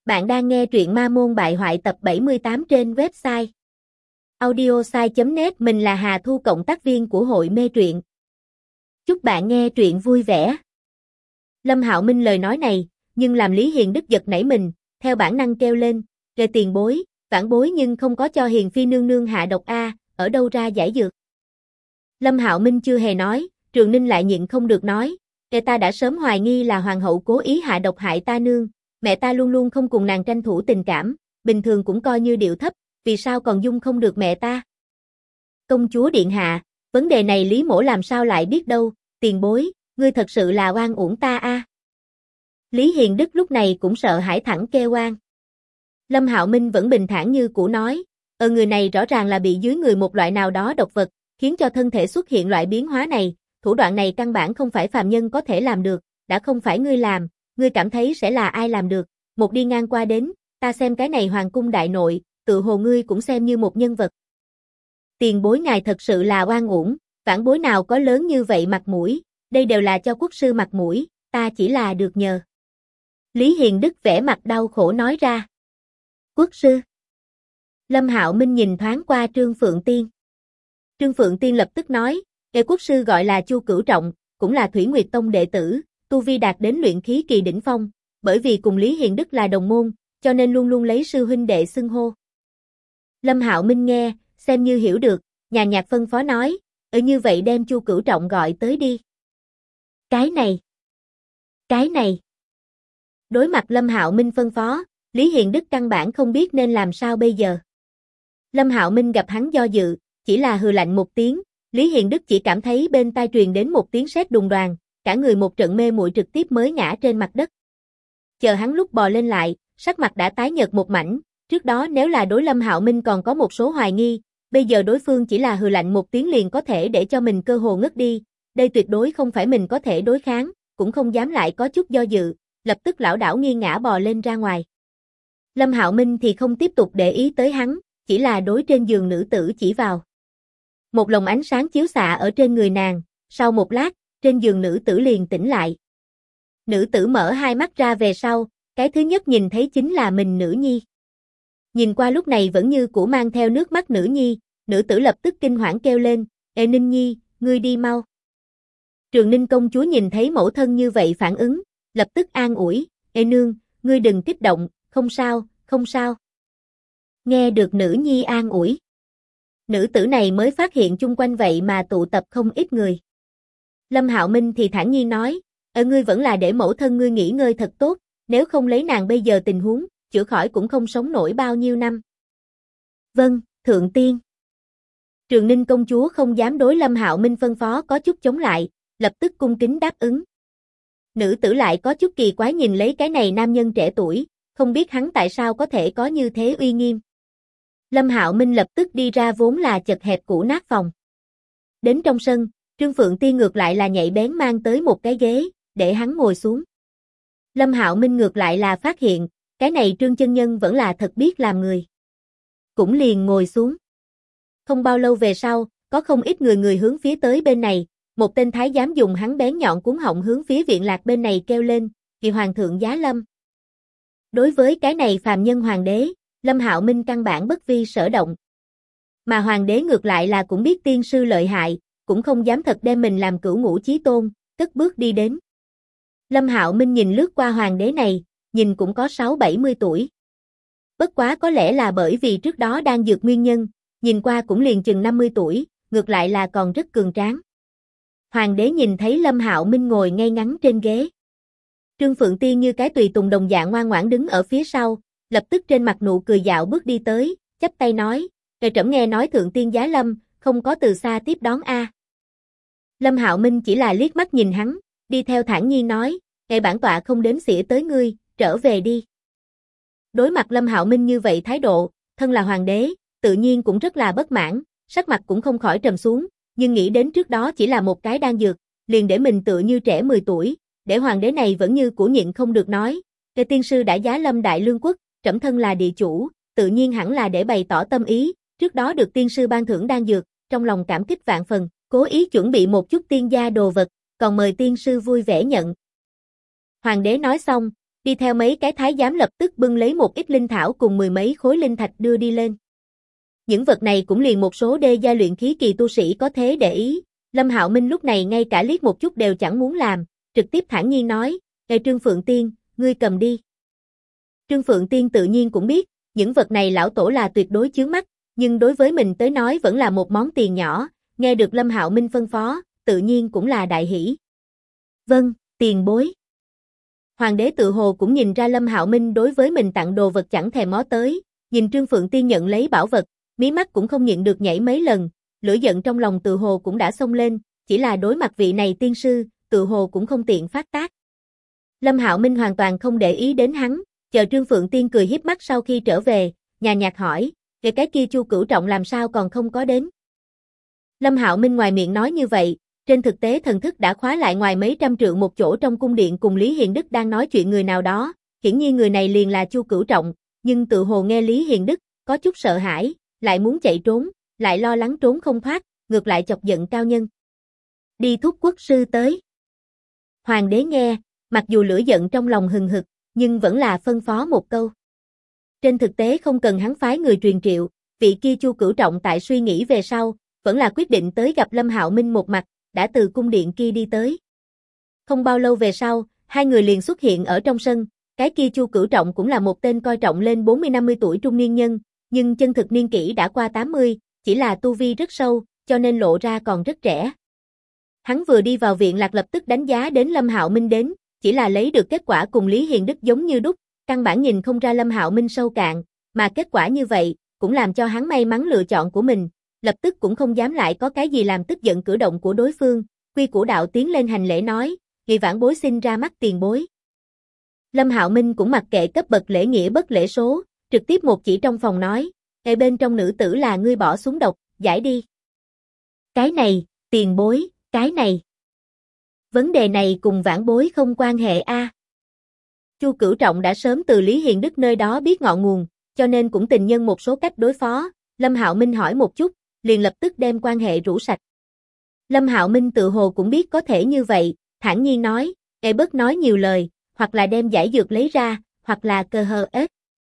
Bạn đang nghe truyện Ma Môn Bại Hoại tập 78 trên website audiosai.net. Mình là Hà Thu, cộng tác viên của hội mê truyện. Chúc bạn nghe truyện vui vẻ. Lâm Hạo Minh lời nói này, nhưng làm Lý Hiền Đức giật nảy mình, theo bản năng kêu lên, "Kề tiền bối, vãn bối nhưng không có cho Hiền phi nương nương hạ độc a, ở đâu ra giải dược?" Lâm Hạo Minh chưa hề nói, Trường Ninh lại nhịn không được nói, "Kề ta đã sớm hoài nghi là hoàng hậu cố ý hạ độc hại ta nương. Mẹ ta luôn luôn không cùng nàng tranh thủ tình cảm, bình thường cũng coi như điệu thấp, vì sao còn dung không được mẹ ta?" "Công chúa điện hạ, vấn đề này Lý mỗ làm sao lại biết đâu, tiền bối, ngươi thật sự là oan uổng ta a." Lý Hiền Đức lúc này cũng sợ hãi thẳng kêu oan. Lâm Hạo Minh vẫn bình thản như cũ nói, người này rõ ràng là bị dưới người một loại nào đó độc vật, khiến cho thân thể xuất hiện loại biến hóa này, thủ đoạn này căn bản không phải phàm nhân có thể làm được, đã không phải ngươi làm, ngươi cảm thấy sẽ là ai làm được? Một đi ngang qua đến, ta xem cái này hoàng cung đại nội, tự hồ ngươi cũng xem như một nhân vật. Tiền bối ngài thật sự là oan uổng, vãn bối nào có lớn như vậy mặt mũi, đây đều là cho quốc sư mặt mũi, ta chỉ là được nhờ." Lý Hiền Đức vẻ mặt đau khổ nói ra. "Quốc sư?" Lâm Hạo Minh nhìn thoáng qua Trương Phượng Tiên. Trương Phượng Tiên lập tức nói, quốc sư gọi là Chu Cửu Trọng, cũng là Thủy Nguyệt Tông đệ tử, tu vi đạt đến luyện khí kỳ đỉnh phong, bởi vì cùng Lý Hiền Đức là đồng môn, cho nên luôn luôn lấy sư huynh đệ xưng hô." Lâm Hạo Minh nghe, xem như hiểu được, nhàn nhạt phân phó nói, như vậy đem Chu Cửu Trọng gọi tới đi." Cái này. Đối mặt Lâm Hạo Minh phân phó, Lý Hiền Đức căn bản không biết nên làm sao bây giờ. Lâm Hạo Minh gặp hắn do dự, chỉ là hừ lạnh một tiếng, Lý Hiền Đức chỉ cảm thấy bên tai truyền đến một tiếng sét đùng đoàng, cả người một trận mê muội trực tiếp mới ngã trên mặt đất. Chờ hắn lúc bò lên lại, sắc mặt đã tái nhợt một mảnh, trước đó nếu là đối Lâm Hạo Minh còn có một số hoài nghi, bây giờ đối phương chỉ là hừ lạnh một tiếng liền có thể để cho mình cơ hồ ngất đi, đây tuyệt đối không phải mình có thể đối kháng, cũng không dám lại có chút do dự, lập tức lảo đảo nghiêng ngã bò lên ra ngoài. Lâm Hạo Minh thì không tiếp tục để ý tới hắn, chỉ là đối trên giường nữ tử chỉ vào. Một lồng ánh sáng chiếu xạ ở trên người nàng, sau một lát, trên giường nữ tử liền tỉnh lại. Nữ tử mở hai mắt ra về sau, cái thứ nhất nhìn thấy chính là mình nữ nhi. Nhìn qua lúc này vẫn như cũ mang theo nước mắt nữ nhi, nữ tử lập tức kinh hoảng kêu lên, "Ê Ninh Nhi, ngươi đi mau." Trường Ninh công chúa nhìn thấy mẫu thân như vậy phản ứng, lập tức an ủi, "Ê nương, ngươi đừng kích động, không sao, không sao." Nghe được nữ nhi an ủi, nữ tử này mới phát hiện chung quanh vậy mà tụ tập không ít người. Lâm Hạo Minh thì thản nhiên nói, ngươi vẫn là để mẫu thân ngươi nghỉ ngơi thật tốt, nếu không lấy nàng bây giờ tình huống, chữa khỏi cũng không sống nổi bao nhiêu năm." "Vâng, thượng tiên." Trường Ninh công chúa không dám đối Lâm Hạo Minh phân phó có chút chống lại, lập tức cung kính đáp ứng. Nữ tử lại có chút kỳ quái nhìn lấy cái này nam nhân trẻ tuổi, không biết hắn tại sao có thể có như thế uy nghiêm. Lâm Hạo Minh lập tức đi ra vốn là chật hẹp cũ nát phòng. Đến trong sân, Trương Phượng Tiên ngược lại là nhạy bén mang tới một cái ghế, để hắn ngồi xuống. Lâm Hạo Minh ngược lại là phát hiện, cái này Trương chân nhân vẫn là thật biết làm người. Cũng liền ngồi xuống. Không bao lâu về sau, có không ít người hướng phía tới bên này, một tên thái giám dùng hắn bén nhọn cuốn họng hướng phía viện lạc bên này kêu lên, "Kỳ hoàng thượng giá lâm." Đối với cái này phàm nhân hoàng đế, Lâm Hạo Minh căn bản bất vi sở động. Mà hoàng đế ngược lại là cũng biết tiên sư lợi hại, cũng không dám thật đem mình làm cửu ngũ chí tôn, cất bước đi đến. Lâm Hạo Minh nhìn lướt qua hoàng đế này, nhìn cũng có 6-70 tuổi. Bất quá có lẽ là bởi vì trước đó đang dược nguyên nhân, nhìn qua cũng liền chừng 50 tuổi, ngược lại là còn rất cường tráng. Hoàng đế nhìn thấy Lâm Hạo Minh ngồi ngay ngắn trên ghế. Trương Phượng Tiên như cái tùy tùng đồng dạng ngoan ngoãn đứng ở phía sau, lập tức trên mặt nụ cười dạo bước đi tới, chắp tay nói, "Trẫm nghe nói thượng tiên giá lâm, không có từ xa tiếp đón a." Lâm Hạo Minh chỉ là liếc mắt nhìn hắn, đi theo thản nhiên nói, "Bản tọa không đến xỉa tới ngươi, trở về đi." Đối mặt Lâm Hạo Minh như vậy thái độ, thân là hoàng đế, tự nhiên cũng rất là bất mãn, sắc mặt cũng không khỏi trầm xuống, nhưng nghĩ đến trước đó chỉ là một cái đan dược, liền để mình tựa như trẻ 10 tuổi, để hoàng đế này vẫn như cũ nhịn không được nói, "Tiên sư đã giá lâm Đại Lương quốc, trẫm thân là địa chủ, tự nhiên hẳn là để bày tỏ tâm ý, trước đó được tiên sư ban thưởng đan dược, trong lòng cảm kích vạn phần, cố ý chuẩn bị một chút tiên gia đồ vật, còn mời tiên sư vui vẻ nhận." Hoàng đế nói xong, Đi theo mấy cái thái giám lập tức bưng lấy một ít linh thảo cùng mười mấy khối linh thạch đưa đi lên. Những vật này cũng liền một số đê giai luyện khí kỳ tu sĩ có thế để ý, Lâm Hạo Minh lúc này ngay cả liếc một chút đều chẳng muốn làm, trực tiếp thản nhiên nói, "Ê Trương Phượng Tiên, ngươi cầm đi." Trương Phượng Tiên tự nhiên cũng biết, những vật này lão tổ là tuyệt đối chướng mắt, nhưng đối với mình tới nói vẫn là một món tiền nhỏ, nghe được Lâm Hạo Minh phân phó, tự nhiên cũng là đại hỉ. "Vâng, tiền bối." Hoàng đế tự hồ cũng nhìn ra Lâm Hạo Minh đối với mình tặng đồ vật chẳng thèm ngó tới, nhìn Trương Phượng Tiên nhận lấy bảo vật, mí mắt cũng không nhịn được nhảy mấy lần, lửa giận trong lòng tự hồ cũng đã xông lên, chỉ là đối mặt vị này tiên sư, tự hồ cũng không tiện phát tác. Lâm Hạo Minh hoàn toàn không để ý đến hắn, chờ Trương Phượng Tiên cười hiếp mắt sau khi trở về, nhàn nhạt hỏi, "Về cái kia Chu Cửu Trọng làm sao còn không có đến?" Lâm Hạo Minh ngoài miệng nói như vậy, trên thực tế thần thức đã khóa lại ngoài mấy trăm trượng một chỗ trong cung điện cùng Lý Hiền Đức đang nói chuyện người nào đó, hiển nhiên người này liền là Chu Cửu Trọng, nhưng tự hồ nghe Lý Hiền Đức, có chút sợ hãi, lại muốn chạy trốn, lại lo lắng trốn không thoát, ngược lại chọc giận cao nhân. "Đi thúc quốc sư tới." Hoàng đế nghe, mặc dù lửa giận trong lòng hừng hực, nhưng vẫn là phân phó một câu. Trên thực tế không cần hắn phái người truyền triệu, vị kia Chu Cửu Trọng tại suy nghĩ về sau, vẫn là quyết định tới gặp Lâm Hạo Minh một mặt, đã từ cung điện kia đi tới. Không bao lâu về sau, hai người liền xuất hiện ở trong sân, cái kia Chu Cửu Trọng cũng là một tên coi trọng lên 40-50 tuổi trung niên nhân, nhưng chân thực niên kỷ đã qua 80, chỉ là tu vi rất sâu, cho nên lộ ra còn rất trẻ. Hắn vừa đi vào viện lạc lập tức đánh giá đến Lâm Hạo Minh đến, chỉ là lấy được kết quả cùng Lý Hiền Đức giống như đúc, căn bản nhìn không ra Lâm Hạo Minh sâu cạn, mà kết quả như vậy, cũng làm cho hắn may mắn lựa chọn của mình, lập tức cũng không dám lại có cái gì làm tức giận cử động của đối phương, quy củ đạo tiến lên hành lễ nói, "Nghị vãn bối xin ra mắt tiền bối." Lâm Hạo Minh cũng mặc kệ cấp bậc lễ nghĩa bất lễ số, trực tiếp một chỉ trong phòng nói, "Ê bên trong nữ tử là ngươi bỏ xuống độc, giải đi." "Cái này, tiền bối, cái này. Vấn đề này cùng vãn bối không quan hệ a." Chu Cửu Trọng đã sớm từ Lý Hiền Đức nơi đó biết ngọn nguồn, cho nên cũng tình nhân một số cách đối phó, Lâm Hạo Minh hỏi một chút, liền lập tức đem quan hệ rũ sạch. Lâm Hạo Minh tự hồ cũng biết có thể như vậy, thản nhiên nói, "Ê bớt nói nhiều lời, hoặc là đem giải dược lấy ra, hoặc là cơ hơ ếch."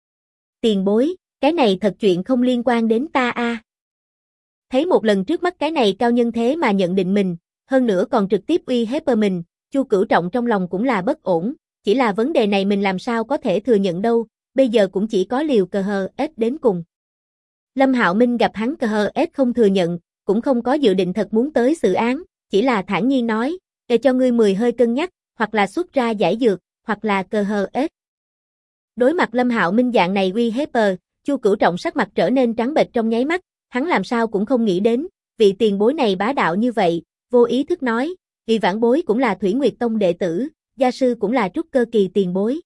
"Tiền bối, cái này thật chuyện không liên quan đến ta a." Thấy một lần trước mắt cái này cao nhân thế mà nhận định mình, hơn nữa còn trực tiếp uy hiếp mình, Chu Cửu Trọng trong lòng cũng là bất ổn, chỉ là vấn đề này mình làm sao có thể thừa nhận đâu, bây giờ cũng chỉ có liều cờ hờ ếch đến cùng. Lâm Hạo Minh gặp hắn cờ hờ ếch không thừa nhận, cũng không có dự định thật muốn tới xử án, chỉ là thản nhiên nói, "Để cho ngươi 10 hơi cân nhắc, hoặc là xuất ra giải dược, hoặc là cờ hờ ếch." Đối mặt Lâm Hạo Minh dạng này uy hiếp, Chu Cửu Trọng sắc mặt trở nên trắng bệch trong nháy mắt, hắn làm sao cũng không nghĩ đến, vị tiền bối này bá đạo như vậy, vô ý thức nói, "Vị vãn bối cũng là Thủy Nguyệt Tông đệ tử, gia sư cũng là trúc cơ kỳ tiền bối."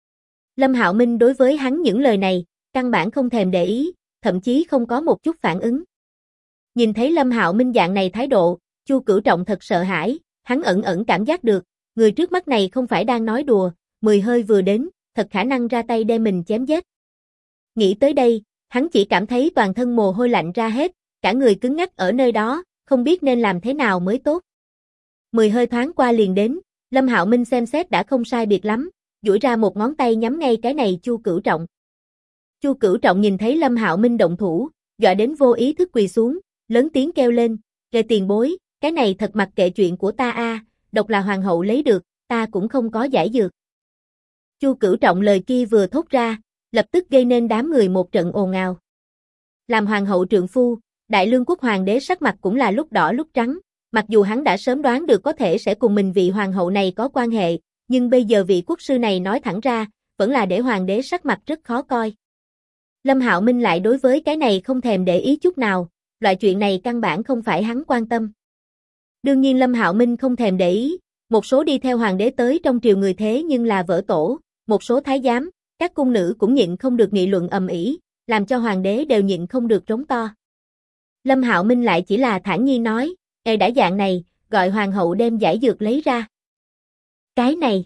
Lâm Hạo Minh đối với hắn những lời này, căn bản không thèm để ý, thậm chí không có một chút phản ứng. Nhìn thấy Lâm Hạo Minh dạng này thái độ, Chu Cửu Trọng thật sợ hãi, hắn ẩn ẩn cảm giác được, người trước mắt này không phải đang nói đùa, 10 hơi vừa đến, thật khả năng ra tay đem mình chém giết. Nghĩ tới đây, hắn chỉ cảm thấy toàn thân mồ hôi lạnh ra hết, cả người cứng ngắc ở nơi đó, không biết nên làm thế nào mới tốt. 10 hơi thoáng qua liền đến, Lâm Hạo Minh xem xét đã không sai biệt lắm, duỗi ra một ngón tay nhắm ngay cái này Chu Cửu Trọng. Chu Cửu Trọng nhìn thấy Lâm Hạo Minh động thủ, dọa đến vô ý thức quỳ xuống, lớn tiếng kêu lên, "Kề tiền bối, cái này thật mặc kệ chuyện của ta a, độc là hoàng hậu lấy được, ta cũng không có giải dược." Chu Cửu Trọng lời kia vừa thốt ra, lập tức gây nên đám người một trận ồn ào. Làm hoàng hậu trượng phu, Đại Lương quốc hoàng đế sắc mặt cũng là lúc đỏ lúc trắng, mặc dù hắn đã sớm đoán được có thể sẽ cùng mình vị hoàng hậu này có quan hệ, nhưng bây giờ vị quốc sư này nói thẳng ra, vẫn là để hoàng đế sắc mặt rất khó coi. Lâm Hạo Minh lại đối với cái này không thèm để ý chút nào, loại chuyện này căn bản không phải hắn quan tâm. Đương nhiên Lâm Hạo Minh không thèm để ý, một số đi theo hoàng đế tới trong triều người thế nhưng là vỡ tổ, một số thái giám, các cung nữ cũng nhịn không được nghị luận ầm ĩ, làm cho hoàng đế đều nhịn không được rống to. Lâm Hạo Minh lại chỉ là thản nhiên nói, "Ê đã dạng này, gọi hoàng hậu đem giải dược lấy ra." Cái này,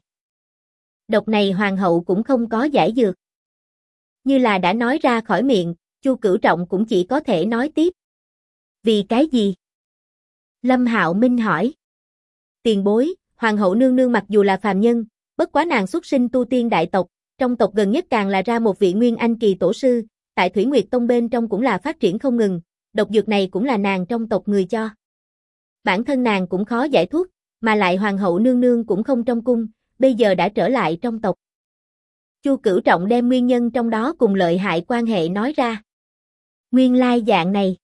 độc này hoàng hậu cũng không có giải dược. Như là đã nói ra khỏi miệng, Chu Cửu Trọng cũng chỉ có thể nói tiếp. "Vì cái gì?" Lâm Hạo Minh hỏi. "Tiền bối, hoàng hậu nương nương mặc dù là phàm nhân, Bất quá nàng xuất sinh tu tiên đại tộc, trong tộc gần nhất càng là ra một vị Nguyên Anh kỳ tổ sư, tại Thủy Nguyệt Tông bên trong cũng là phát triển không ngừng, độc dược này cũng là nàng trong tộc người cho. Bản thân nàng cũng khó giải thuốc, mà lại hoàng hậu nương nương cũng không trong cung, bây giờ đã trở lại trong tộc. Chu Cửu Trọng đem nguyên nhân trong đó cùng lợi hại quan hệ nói ra. Nguyên lai dạng này.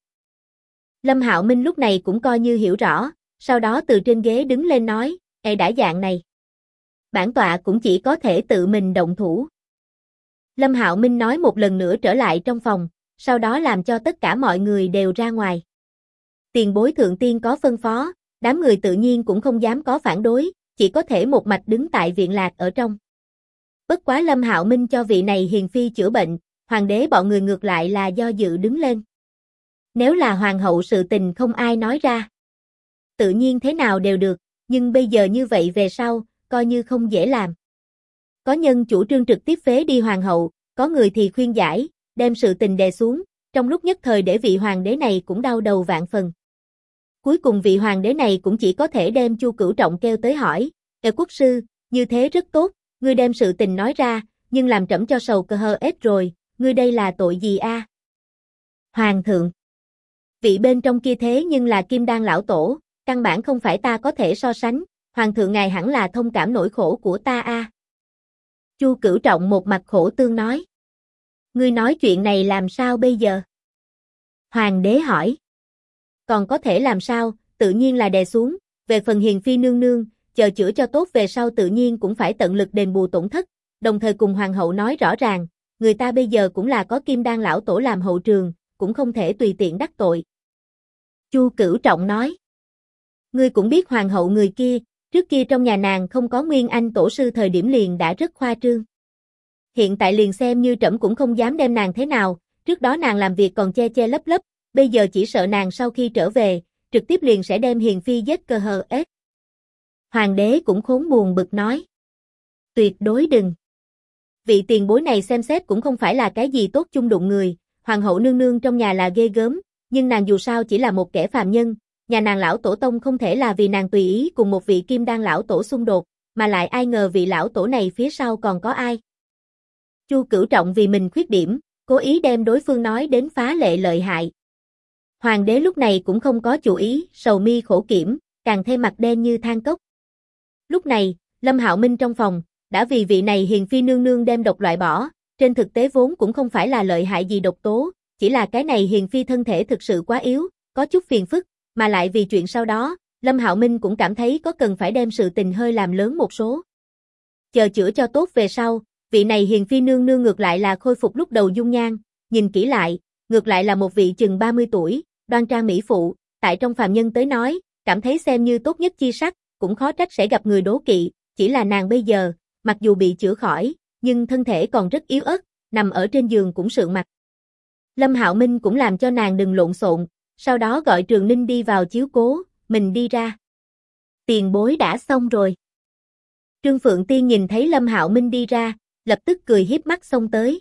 Lâm Hạo Minh lúc này cũng coi như hiểu rõ, sau đó từ trên ghế đứng lên nói, đã dạng này. Bản tọa cũng chỉ có thể tự mình động thủ. Lâm Hạo Minh nói một lần nữa trở lại trong phòng, sau đó làm cho tất cả mọi người đều ra ngoài. Tiền bối thượng tiên có phân phó, đám người tự nhiên cũng không dám có phản đối, chỉ có thể một mạch đứng tại viện lạc ở trong. Bất quá Lâm Hạo Minh cho vị này hiền phi chữa bệnh, hoàng đế bọn người ngược lại là do dự đứng lên. Nếu là hoàng hậu sự tình không ai nói ra, tự nhiên thế nào đều được, nhưng bây giờ như vậy về sau, coi như không dễ làm. Có nhân chủ trương trực tiếp phế đi hoàng hậu, có người thì khuyên giải, đem sự tình đè xuống, trong lúc nhất thời để vị hoàng đế này cũng đau đầu vạn phần. Cuối cùng vị hoàng đế này cũng chỉ có thể đem Chu Cửu Trọng kêu tới hỏi, quốc sư, như thế rất tốt, ngươi đem sự tình nói ra, nhưng làm trẫm cho sầu cơ hơ ết rồi, ngươi đây là tội gì a? Hoàng thượng, vị bên trong kia thế nhưng là Kim Đan lão tổ, căn bản không phải ta có thể so sánh, hoàng thượng ngài hẳn là thông cảm nỗi khổ của ta a. Chu Cửu Trọng một mặt khổ tương nói. Ngươi nói chuyện này làm sao bây giờ? Hoàng đế hỏi. Còn có thể làm sao, tự nhiên là đè xuống, về phần hiền phi nương nương, chờ chữa cho tốt về sau tự nhiên cũng phải tận lực đền bù tổn thất, đồng thời cùng hoàng hậu nói rõ ràng, người ta bây giờ cũng là có Kim Đan lão tổ làm hậu trường, cũng không thể tùy tiện đắc tội. Chu Cửu Trọng nói. Ngươi cũng biết hoàng hậu người kia, trước kia trong nhà nàng không có Nguyên Anh tổ sư thời điểm liền đã rất khoa trương. Hiện tại liền xem như trẫm cũng không dám đem nàng thế nào, trước đó nàng làm việc còn che che lấp lấp, bây giờ chỉ sợ nàng sau khi trở về, trực tiếp liền sẽ đem hiền phi giết cơ hờ ết. Hoàng đế cũng khốn buồn bực nói. Tuyệt đối đừng. Vị tiền bối này xem xét cũng không phải là cái gì tốt chung đụng người, hoàng hậu nương nương trong nhà là ghê gớm, nhưng nàng dù sao chỉ là một kẻ phàm nhân, nhà nàng lão tổ tông không thể là vì nàng tùy ý cùng một vị Kim Đan lão tổ xung đột, mà lại ai ngờ vị lão tổ này phía sau còn có ai. Chu Cửu Trọng vì mình khuyết điểm, cố ý đem đối phương nói đến phá lệ lợi hại. Hoàng đế lúc này cũng không có chủ ý, sầu mi khổ kiểm, càng thêm mặt đen như than cốc. Lúc này, Lâm Hạo Minh trong phòng, đã vì vị này hiền phi nương nương đem độc loại bỏ, trên thực tế vốn cũng không phải là lợi hại gì độc tố, chỉ là cái này hiền phi thân thể thực sự quá yếu, có chút phiền phức, mà lại vì chuyện sau đó, Lâm Hạo Minh cũng cảm thấy có cần phải đem sự tình hơi làm lớn một số. Chờ chữa cho tốt về sau, vị này hiền phi nương nương ngược lại là khôi phục lúc đầu dung nhan, nhìn kỹ lại, ngược lại là một vị chừng 30 tuổi, đoan trang mỹ phụ, tại trong phàm nhân tới nói, cảm thấy xem như tốt nhất chi sắc, cũng khó trách sẽ gặp người đố kỵ, chỉ là nàng bây giờ, mặc dù bị chữa khỏi, nhưng thân thể còn rất yếu ớt, nằm ở trên giường cũng sượng mặt. Lâm Hạo Minh cũng làm cho nàng đừng lộn xộn, sau đó gọi Trường Ninh đi vào chiếu cố, mình đi ra. Tiền bối đã xong rồi. Trương Phượng Tiên nhìn thấy Lâm Hạo Minh đi ra, lập tức cười hiếp mắt xông tới.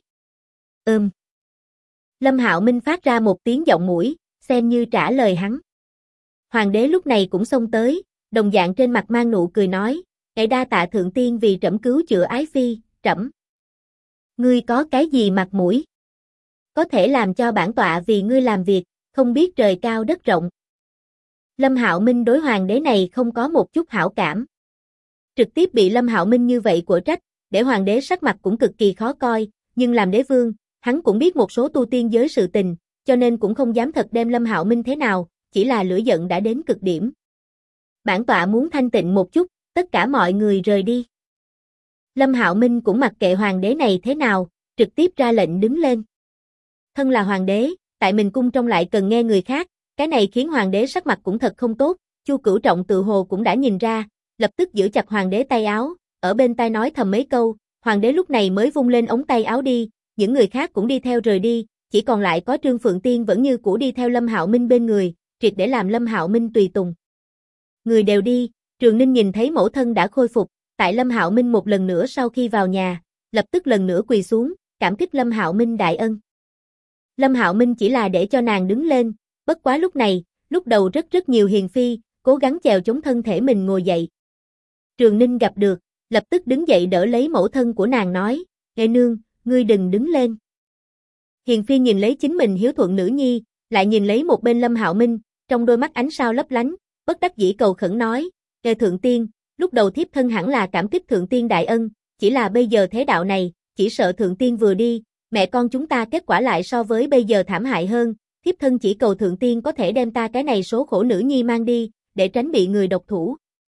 Lâm Hạo Minh phát ra một tiếng giọng mũi, xem như trả lời hắn. Hoàng đế lúc này cũng xông tới, đồng dạng trên mặt mang nụ cười nói, đa tạ thượng tiên vì trẫm cứu chữa ái phi, trẫm. Ngươi có cái gì mặt mũi? Có thể làm cho bản tọa vì ngươi làm việc, không biết trời cao đất rộng. Lâm Hạo Minh đối hoàng đế này không có một chút hảo cảm. Trực tiếp bị Lâm Hạo Minh như vậy của trách, để hoàng đế sắc mặt cũng cực kỳ khó coi, nhưng làm đế vương, hắn cũng biết một số tu tiên giới sự tình, cho nên cũng không dám thật đem Lâm Hạo Minh thế nào, chỉ là lửa giận đã đến cực điểm. Bản tọa muốn thanh tịnh một chút, tất cả mọi người rời đi. Lâm Hạo Minh cũng mặc kệ hoàng đế này thế nào, trực tiếp ra lệnh đứng lên. Thân là hoàng đế, tại mình cung trong lại cần nghe người khác, cái này khiến hoàng đế sắc mặt cũng thật không tốt, Chu Cửu Trọng tự hồ cũng đã nhìn ra, lập tức giữ chặt hoàng đế tay áo, ở bên tai nói thầm mấy câu, hoàng đế lúc này mới vung lên ống tay áo đi, những người khác cũng đi theo rời đi, chỉ còn lại có Trương Phượng Tiên vẫn như cũ đi theo Lâm Hạo Minh bên người, triệt để làm Lâm Hạo Minh tùy tùng. Người đều đi, Trường Ninh nhìn thấy mẫu thân đã khôi phục, tại Lâm Hạo Minh một lần nữa sau khi vào nhà, lập tức lần nữa quỳ xuống, cảm kích Lâm Hạo Minh đại ân. Lâm Hạo Minh chỉ là để cho nàng đứng lên, bất quá lúc này, lúc đầu rất nhiều hiền phi, cố gắng chèo chống thân thể mình ngồi dậy. Trường Ninh gặp được, lập tức đứng dậy đỡ lấy mẫu thân của nàng nói, Ê nương, ngươi đừng đứng lên. Hiền Phi nhìn lấy chính mình hiếu thuận nữ nhi, lại nhìn lấy một bên Lâm Hạo Minh, trong đôi mắt ánh sao lấp lánh, bất đắc dĩ cầu khẩn nói, Ê thượng tiên, lúc đầu thiếp thân hẳn là cảm kích thượng tiên đại ân, chỉ là bây giờ thế đạo này, chỉ sợ thượng tiên vừa đi, mẹ con chúng ta kết quả lại so với bây giờ thảm hại hơn, thiếp thân chỉ cầu thượng tiên có thể đem ta cái này số khổ nữ nhi mang đi, để tránh bị người độc thủ.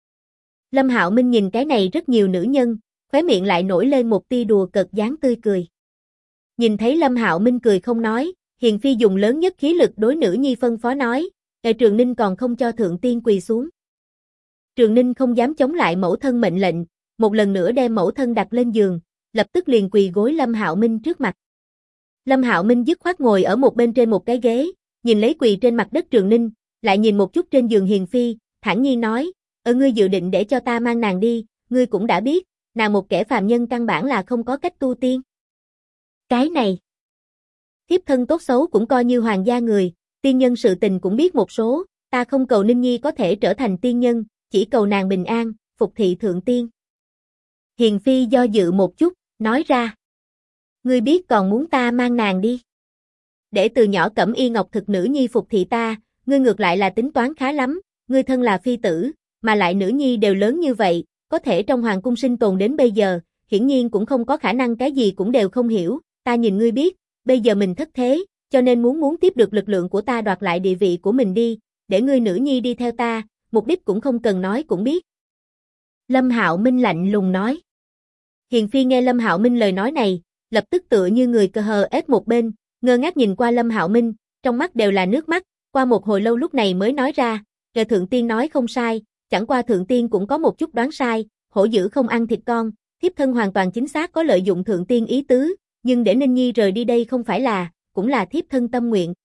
Lâm Hạo Minh nhìn cái này rất nhiều nữ nhân, khóe miệng lại nổi lên một tia đùa cợt dáng tươi cười. Nhìn thấy Lâm Hạo Minh cười không nói, Hiền Phi dùng lớn nhất khí lực đối nữ nhi phân phó nói, Trường Ninh còn không cho thượng tiên quỳ xuống. Trường Ninh không dám chống lại mẫu thân mệnh lệnh, một lần nữa đem mẫu thân đặt lên giường, lập tức liền quỳ gối Lâm Hạo Minh trước mặt. Lâm Hạo Minh dứt khoát ngồi ở một bên trên một cái ghế, nhìn lấy quỳ trên mặt đất Trường Ninh, lại nhìn một chút trên giường Hiền Phi, thản nhiên nói, ngươi dự định để cho ta mang nàng đi, ngươi cũng đã biết, nàng một kẻ phàm nhân căn bản là không có cách tu tiên. Cái này, thiếp thân tốt xấu cũng coi như hoàng gia người, tiên nhân sự tình cũng biết một số, ta không cầu Ninh Nhi có thể trở thành tiên nhân, chỉ cầu nàng bình an, phục thị thượng tiên. Hiền Phi do dự một chút, nói ra, ngươi biết còn muốn ta mang nàng đi. Để từ nhỏ Cẩm Y Ngọc thực nữ nhi phục thị ta, ngươi ngược lại là tính toán khá lắm, ngươi thân là phi tử, mà lại nữ nhi đều lớn như vậy, có thể trong hoàng cung sinh tồn đến bây giờ, hiển nhiên cũng không có khả năng cái gì cũng đều không hiểu, ta nhìn ngươi biết, bây giờ mình thất thế, cho nên muốn tiếp được lực lượng của ta đoạt lại địa vị của mình đi, để ngươi nữ nhi đi theo ta, mục đích cũng không cần nói cũng biết. Lâm Hạo Minh lạnh lùng nói. Hiền Phi nghe Lâm Hạo Minh lời nói này, lập tức tựa như người cờ hờ ép một bên, ngơ ngác nhìn qua Lâm Hạo Minh, trong mắt đều là nước mắt, qua một hồi lâu lúc này mới nói ra, thượng tiên nói không sai, chẳng qua thượng tiên cũng có một chút đoán sai, hổ dữ không ăn thịt con, thiếp thân hoàn toàn chính xác có lợi dụng thượng tiên ý tứ, nhưng để Ninh Nhi rời đi đây không phải là, cũng là thiếp thân tâm nguyện.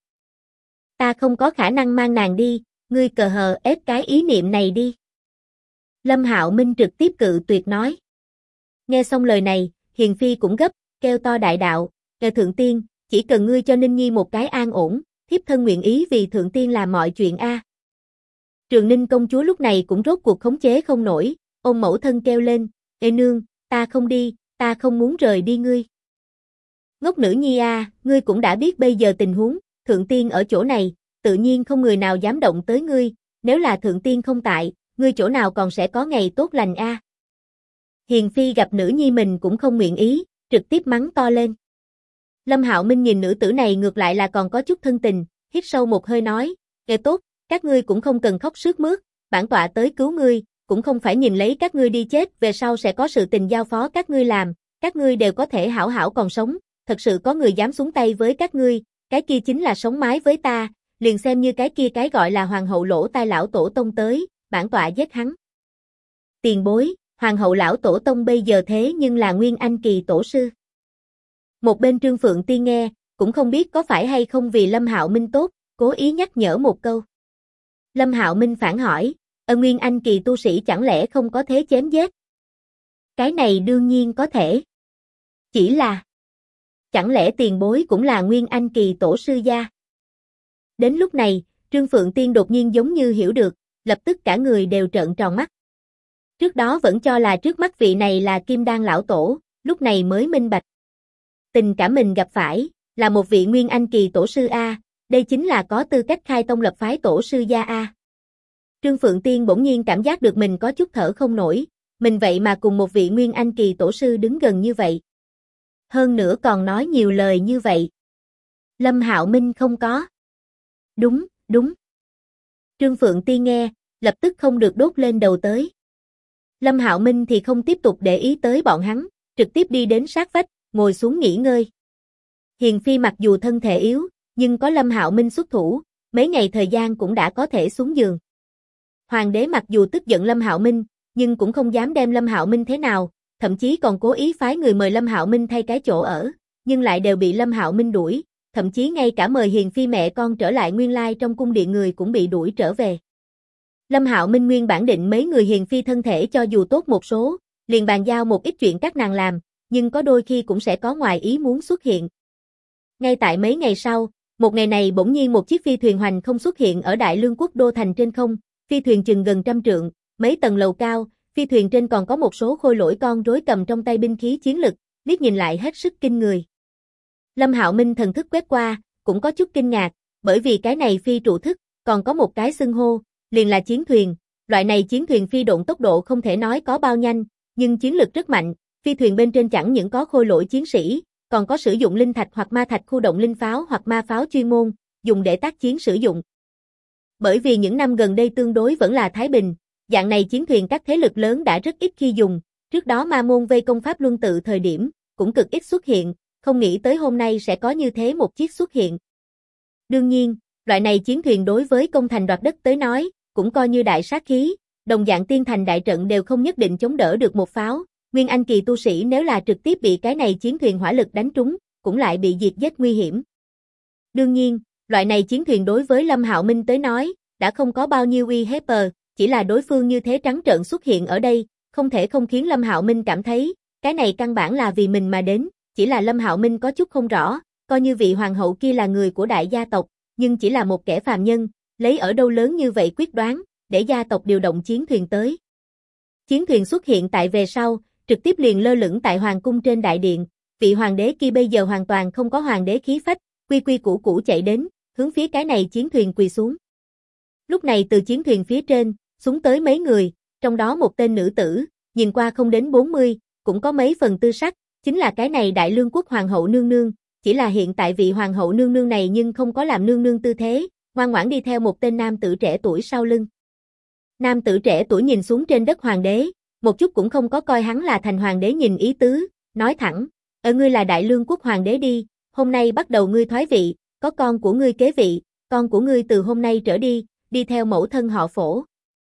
Ta không có khả năng mang nàng đi, ngươi cờ hờ ép cái ý niệm này đi. Lâm Hạo Minh trực tiếp cự tuyệt nói. Nghe xong lời này, Hiền Phi cũng gấp, kêu to đại đạo, thượng tiên, chỉ cần ngươi cho Ninh Nhi một cái an ổn, thiếp thân nguyện ý vì thượng tiên làm mọi chuyện a. Trường Ninh công chúa lúc này cũng rốt cuộc khống chế không nổi, ôm mẫu thân kêu lên, Ê nương, ta không đi, ta không muốn rời đi ngươi. Ngốc nữ nhi a, ngươi cũng đã biết bây giờ tình huống, thượng tiên ở chỗ này, tự nhiên không người nào dám động tới ngươi, nếu là thượng tiên không tại, ngươi chỗ nào còn sẽ có ngày tốt lành a. Hiền Phi gặp nữ nhi mình cũng không nguyện ý, trực tiếp mắng to lên. Lâm Hạo Minh nhìn nữ tử này ngược lại là còn có chút thân tình, hít sâu một hơi nói, Kệ tốt, các ngươi cũng không cần khóc sướt mướt, bản tọa tới cứu ngươi, cũng không phải nhìn lấy các ngươi đi chết về sau sẽ có sự tình giao phó các ngươi làm, các ngươi đều có thể hảo hảo còn sống, thật sự có người dám xuống tay với các ngươi, cái kia chính là sống mái với ta, liền xem như cái kia cái gọi là hoàng hậu lỗ tai lão tổ tông tới, bản tọa giết hắn. Tiền bối, hoàng hậu lão tổ tông bây giờ thế nhưng là Nguyên Anh kỳ tổ sư. Một bên Trương Phượng Tiên nghe, cũng không biết có phải hay không vì Lâm Hạo Minh tốt, cố ý nhắc nhở một câu. Lâm Hạo Minh phản hỏi, Nguyên Anh kỳ tu sĩ chẳng lẽ không có thế chém giết? Cái này đương nhiên có thể. Chỉ là, chẳng lẽ tiền bối cũng là Nguyên Anh kỳ tổ sư gia? Đến lúc này, Trương Phượng Tiên đột nhiên giống như hiểu được, lập tức cả người đều trợn tròn mắt. Trước đó vẫn cho là trước mắt vị này là Kim Đan lão tổ, lúc này mới minh bạch. Tình cảm mình gặp phải, là một vị Nguyên Anh kỳ tổ sư A, đây chính là có tư cách khai tông lập phái tổ sư gia A. Trương Phượng Tiên bỗng nhiên cảm giác được mình có chút thở không nổi, mình vậy mà cùng một vị Nguyên Anh kỳ tổ sư đứng gần như vậy. Hơn nữa còn nói nhiều lời như vậy. Lâm Hạo Minh không có. Đúng, đúng. Trương Phượng Tiên nghe, lập tức không được đốt lên đầu tới. Lâm Hạo Minh thì không tiếp tục để ý tới bọn hắn, trực tiếp đi đến sát vách, ngồi xuống nghỉ ngơi. Hiền Phi mặc dù thân thể yếu, nhưng có Lâm Hạo Minh xuất thủ, mấy ngày thời gian cũng đã có thể xuống giường. Hoàng đế mặc dù tức giận Lâm Hạo Minh, nhưng cũng không dám đem Lâm Hạo Minh thế nào, thậm chí còn cố ý phái người mời Lâm Hạo Minh thay cái chỗ ở, nhưng lại đều bị Lâm Hạo Minh đuổi, thậm chí ngay cả mời Hiền Phi mẹ con trở lại nguyên lai trong cung điện người cũng bị đuổi trở về. Lâm Hạo Minh nguyên bản định mấy người Hiền Phi thân thể cho dù tốt một số, liền bàn giao một ít chuyện các nàng làm, nhưng có đôi khi cũng sẽ có ngoài ý muốn xuất hiện. Ngay tại mấy ngày sau, một ngày này bỗng nhiên một chiếc phi thuyền hoành không xuất hiện ở Đại Lương quốc đô thành trên không, phi thuyền chừng gần 100 trượng, mấy tầng lầu cao, Phi thuyền trên còn có một số khôi lỗi con rối cầm trong tay binh khí chiến lực, liếc nhìn lại hết sức kinh người. Lâm Hạo Minh thần thức quét qua, cũng có chút kinh ngạc, bởi vì cái này phi trụ thức, còn có một cái xưng hô, liền là chiến thuyền. Loại này chiến thuyền phi độn tốc độ không thể nói có bao nhanh, nhưng chiến lực rất mạnh. Phi thuyền bên trên chẳng những có khôi lỗi chiến sĩ, còn có sử dụng linh thạch hoặc ma thạch khu động linh pháo hoặc ma pháo chuyên môn, dùng để tác chiến sử dụng. Bởi vì những năm gần đây tương đối vẫn là thái bình, dạng này chiến thuyền các thế lực lớn đã rất ít khi dùng, trước đó ma môn vây công Pháp Luân Tự thời điểm, cũng cực ít xuất hiện, không nghĩ tới hôm nay sẽ có như thế một chiếc xuất hiện. Đương nhiên, loại này chiến thuyền đối với công thành đoạt đất tới nói, cũng coi như đại sát khí, đồng dạng tiên thành đại trận đều không nhất định chống đỡ được một pháo, Nguyên Anh kỳ tu sĩ nếu là trực tiếp bị cái này chiến thuyền hỏa lực đánh trúng, cũng lại bị diệt giết nguy hiểm. Đương nhiên, loại này chiến thuyền đối với Lâm Hạo Minh tới nói, đã không có bao nhiêu uy hiếp, chỉ là đối phương như thế trắng trợn xuất hiện ở đây, không thể không khiến Lâm Hạo Minh cảm thấy, cái này căn bản là vì mình mà đến, chỉ là Lâm Hạo Minh có chút không rõ, coi như vị hoàng hậu kia là người của đại gia tộc, nhưng chỉ là một kẻ phàm nhân, lấy ở đâu lớn như vậy quyết đoán, để gia tộc điều động chiến thuyền tới. Chiến thuyền xuất hiện tại về sau, trực tiếp liền lơ lửng tại hoàng cung trên đại điện, vị hoàng đế kia bây giờ hoàn toàn không có hoàng đế khí phách, quy quy củ củ chạy đến, hướng phía cái này chiến thuyền quỳ xuống. Lúc này từ chiến thuyền phía trên, xuống tới mấy người, trong đó một tên nữ tử, nhìn qua không đến 40, cũng có mấy phần tư sắc, chính là cái này Đại Lương quốc hoàng hậu nương nương, chỉ là hiện tại vị hoàng hậu nương nương này nhưng không có làm nương nương tư thế, ngoan ngoãn đi theo một tên nam tử trẻ tuổi sau lưng. Nam tử trẻ tuổi nhìn xuống trên đất hoàng đế, một chút cũng không có coi hắn là thành hoàng đế nhìn ý tứ, nói thẳng, ngươi là Đại Lương quốc hoàng đế đi, hôm nay bắt đầu ngươi thoái vị, có con của ngươi kế vị, con của ngươi từ hôm nay trở đi, đi theo mẫu thân họ Phổ.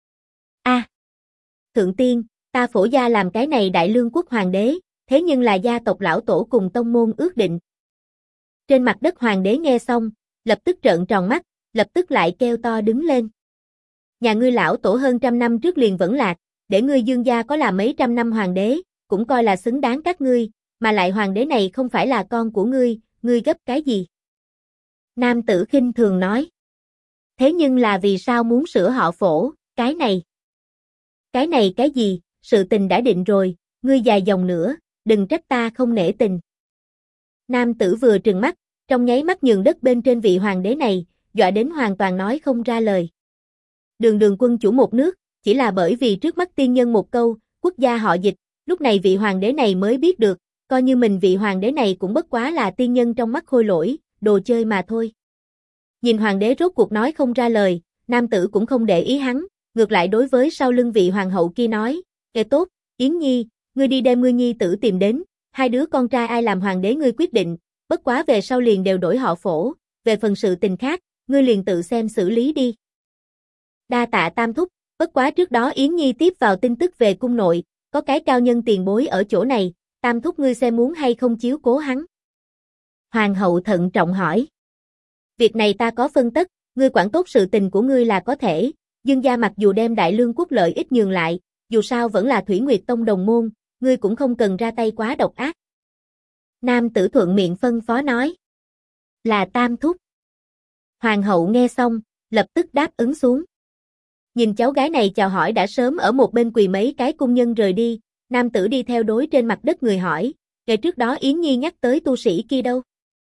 Thượng tiên, ta Phổ gia làm cái này Đại Lương quốc hoàng đế, thế nhưng là gia tộc lão tổ cùng tông môn ước định. Trên mặt đất hoàng đế nghe xong, lập tức trợn tròn mắt, lập tức lại kêu to đứng lên. Nhà ngươi lão tổ hơn trăm năm trước liền vẫn lạc, để ngươi Dương gia có làm mấy trăm năm hoàng đế, cũng coi là xứng đáng các ngươi, mà lại hoàng đế này không phải là con của ngươi gấp cái gì? Nam tử khinh thường nói. Thế nhưng là vì sao muốn sửa họ Phổ, cái này? Cái này cái gì, sự tình đã định rồi, ngươi dài dòng nữa, đừng trách ta không nể tình. Nam tử vừa trừng mắt, trong nháy mắt nhường đất bên trên vị hoàng đế này, dọa đến hoàn toàn nói không ra lời. Đường quân chủ một nước, chỉ là bởi vì trước mắt tiên nhân một câu, quốc gia họ Dịch, lúc này vị hoàng đế này mới biết được, coi như mình vị hoàng đế này cũng bất quá là tiên nhân trong mắt khôi lỗi, đồ chơi mà thôi. Nhìn hoàng đế rốt cuộc nói không ra lời, nam tử cũng không để ý hắn, ngược lại đối với sau lưng vị hoàng hậu kia nói, kẻ tốt, Yến Nhi, ngươi đi đem ngươi nhi tử tìm đến, hai đứa con trai ai làm hoàng đế ngươi quyết định, bất quá về sau liền đều đổi họ Phổ, về phần sự tình khác, ngươi liền tự xem xử lý đi. Đa tạ tam thúc, bất quá trước đó Yến Nhi tiếp vào tin tức về cung nội, có cái cao nhân tiền bối ở chỗ này, tam thúc ngươi xem muốn hay không chiếu cố hắn. Hoàng hậu thận trọng hỏi. Việc này ta có phân tất, ngươi quản tốt sự tình của ngươi là có thể, Dương gia mặc dù đem Đại Lương quốc lợi ích nhường lại, dù sao vẫn là Thủy Nguyệt Tông đồng môn, ngươi cũng không cần ra tay quá độc ác. Nam tử thuận miệng phân phó nói. Là tam thúc. Hoàng hậu nghe xong, lập tức đáp ứng xuống. Nhìn cháu gái này chào hỏi đã sớm ở một bên quỳ mấy cái cung nhân rời đi, nam tử đi theo đối trên mặt đất người hỏi, ngày trước đó Yến Nhi nhắc tới tu sĩ kia đâu?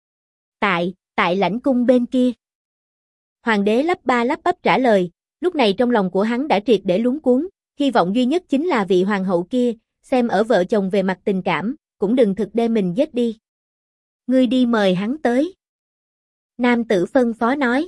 Tại lãnh cung bên kia. Hoàng đế lắp ba lắp bắp trả lời, lúc này trong lòng của hắn đã triệt để luống cuống, hy vọng duy nhất chính là vị hoàng hậu kia, xem ở vợ chồng về mặt tình cảm, cũng đừng thực đem mình giết đi. Ngươi đi mời hắn tới. Nam tử phân phó nói.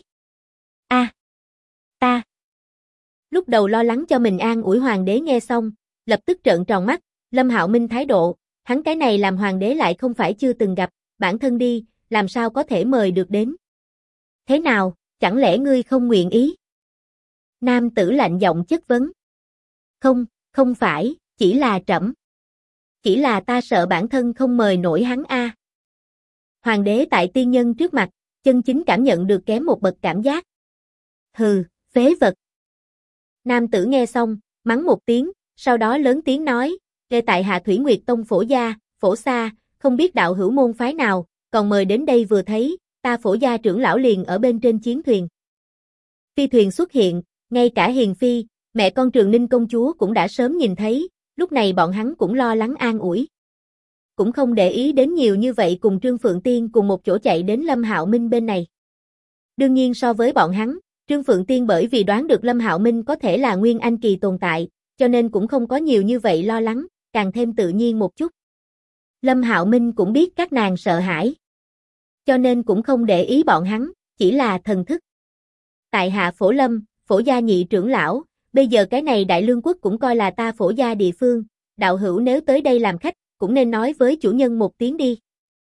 Ta. Lúc đầu lo lắng cho mình an ủi hoàng đế nghe xong, lập tức trợn tròn mắt, Lâm Hạo Minh thái độ, hắn cái này làm hoàng đế lại không phải chưa từng gặp, bản thân đi, làm sao có thể mời được đến. Thế nào, chẳng lẽ ngươi không nguyện ý? Nam tử lạnh giọng chất vấn. Không phải, chỉ là trẫm. Chỉ là ta sợ bản thân không mời nổi hắn a. Hoàng đế tại tiên nhân trước mặt, chân chính cảm nhận được kém một bậc cảm giác. Hừ, phế vật. Nam tử nghe xong, mắng một tiếng, sau đó lớn tiếng nói, kể tại hạ Thủy Nguyệt Tông Phổ gia, Phổ Sa, không biết đạo hữu môn phái nào, còn mời đến đây vừa thấy, ta Phổ gia trưởng lão liền ở bên trên chiến thuyền. Phi thuyền xuất hiện, ngay cả hiền phi, Mẹ con Trường Ninh công chúa cũng đã sớm nhìn thấy, lúc này bọn hắn cũng lo lắng an ủi. Cũng không để ý đến nhiều như vậy cùng Trương Phượng Tiên cùng một chỗ chạy đến Lâm Hạo Minh bên này. Đương nhiên so với bọn hắn, Trương Phượng Tiên bởi vì đoán được Lâm Hạo Minh có thể là Nguyên Anh kỳ tồn tại, cho nên cũng không có nhiều như vậy lo lắng, càng thêm tự nhiên một chút. Lâm Hạo Minh cũng biết các nàng sợ hãi, cho nên cũng không để ý bọn hắn, chỉ là thần thức. Tại hạ Phổ Lâm, Phổ gia nhị trưởng lão, bây giờ cái này Đại Lương quốc cũng coi là ta Phổ gia địa phương, đạo hữu nếu tới đây làm khách, cũng nên nói với chủ nhân một tiếng đi.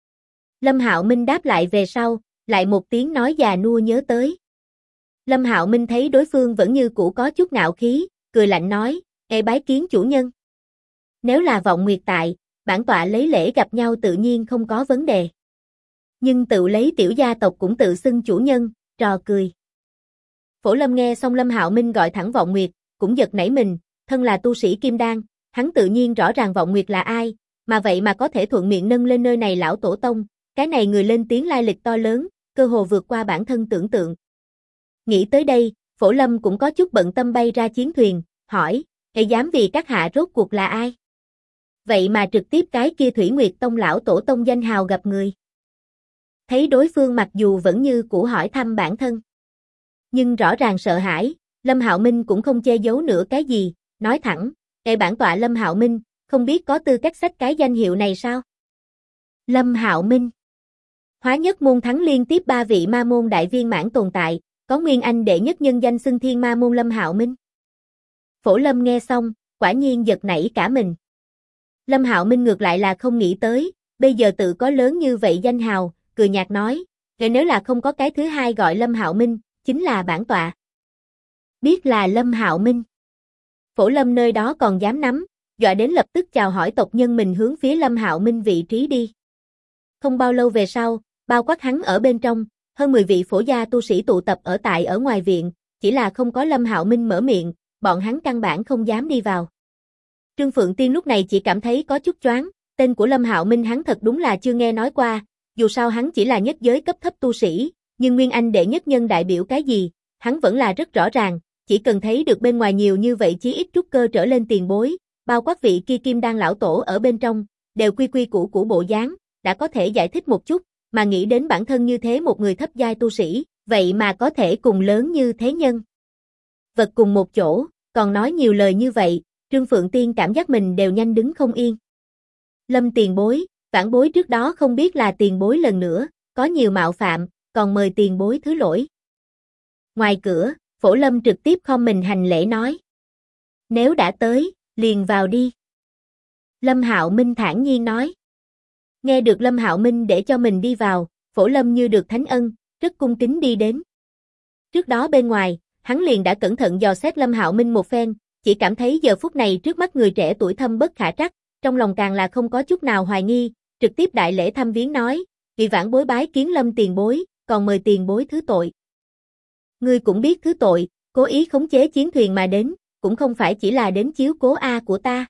Lâm Hạo Minh đáp lại về sau, lại một tiếng nói già nua nhớ tới. Lâm Hạo Minh thấy đối phương vẫn như cũ có chút ngạo khí, cười lạnh nói, bái kiến chủ nhân. Nếu là Vọng Nguyệt tại, bản tọa lấy lễ gặp nhau tự nhiên không có vấn đề. Nhưng tự lấy tiểu gia tộc cũng tự xưng chủ nhân, trò cười. Phổ Lâm nghe xong Lâm Hạo Minh gọi thẳng Vọng Nguyệt, cũng giật nảy mình, thân là tu sĩ Kim Đan, hắn tự nhiên rõ ràng Vọng Nguyệt là ai, mà vậy mà có thể thuận miệng nâng lên nơi này lão tổ tông, cái này người lên tiếng lai lịch to lớn, cơ hồ vượt qua bản thân tưởng tượng. Nghĩ tới đây, Phổ Lâm cũng có chút bận tâm bay ra chiến thuyền, hỏi, dám vì các hạ rốt cuộc là ai? Vậy mà trực tiếp cái kia Thủy Nguyệt Tông lão tổ tông danh hào gặp người. Thấy đối phương mặc dù vẫn như cũ hỏi thăm bản thân, nhưng rõ ràng sợ hãi, Lâm Hạo Minh cũng không che giấu nữa cái gì, nói thẳng, bản tọa Lâm Hạo Minh, không biết có tư cách xách cái danh hiệu này sao? Lâm Hạo Minh. Hóa nhất môn thắng liên tiếp 3 vị ma môn đại viên mãn tồn tại, có Nguyên Anh đệ nhất nhân danh xưng Thiên Ma môn Lâm Hạo Minh. Phổ Lâm nghe xong, quả nhiên giật nảy cả mình. Lâm Hạo Minh ngược lại là không nghĩ tới, bây giờ tự có lớn như vậy danh hào, cười nhạt nói, nếu là không có cái thứ hai gọi Lâm Hạo Minh, chính là bản tọa. Biết là Lâm Hạo Minh. Phổ Lâm nơi đó còn dám nắm, dọa đến lập tức chào hỏi tộc nhân mình hướng phía Lâm Hạo Minh vị trí đi. Không bao lâu về sau, bao quát hắn ở bên trong, hơn 10 vị phổ gia tu sĩ tụ tập ở ngoài viện, chỉ là không có Lâm Hạo Minh mở miệng, bọn hắn căn bản không dám đi vào. Trương Phượng Tiên lúc này chỉ cảm thấy có chút choáng, tên của Lâm Hạo Minh hắn thật đúng là chưa nghe nói qua, dù sao hắn chỉ là nhất giới cấp thấp tu sĩ, nhưng Nguyên Anh đệ nhất nhân đại biểu cái gì, hắn vẫn là rất rõ ràng, chỉ cần thấy được bên ngoài nhiều như vậy chí ít trúc cơ trở lên tiền bối, bao quát vị kia Kim Đan lão tổ ở bên trong, đều quy quy củ củ bộ dáng, đã có thể giải thích một chút, mà nghĩ đến bản thân như thế một người thấp giai tu sĩ, vậy mà có thể cùng lớn như thế nhân vật cùng một chỗ, còn nói nhiều lời như vậy, Trương Phượng Tiên cảm giác mình đều nhanh đứng không yên. Lâm tiền bối, vãn bối trước đó không biết là tiền bối lần nữa, có nhiều mạo phạm, còn mời tiền bối thứ lỗi. Ngoài cửa, Phổ Lâm trực tiếp khom mình hành lễ nói. Nếu đã tới, liền vào đi. Lâm Hạo Minh thản nhiên nói. Nghe được Lâm Hạo Minh để cho mình đi vào, Phổ Lâm như được thánh ân, rất cung kính đi đến. Trước đó bên ngoài, hắn liền đã cẩn thận dò xét Lâm Hạo Minh một phen, chỉ cảm thấy giờ phút này trước mắt người trẻ tuổi thâm bất khả trắc, trong lòng càng là không có chút nào hoài nghi, trực tiếp đại lễ thăm viếng nói, vị vãn bối bái kiến Lâm tiền bối, còn mời tiền bối thứ tội. Ngươi cũng biết thứ tội, cố ý khống chế chiến thuyền mà đến, cũng không phải chỉ là đến chiếu cố A của ta.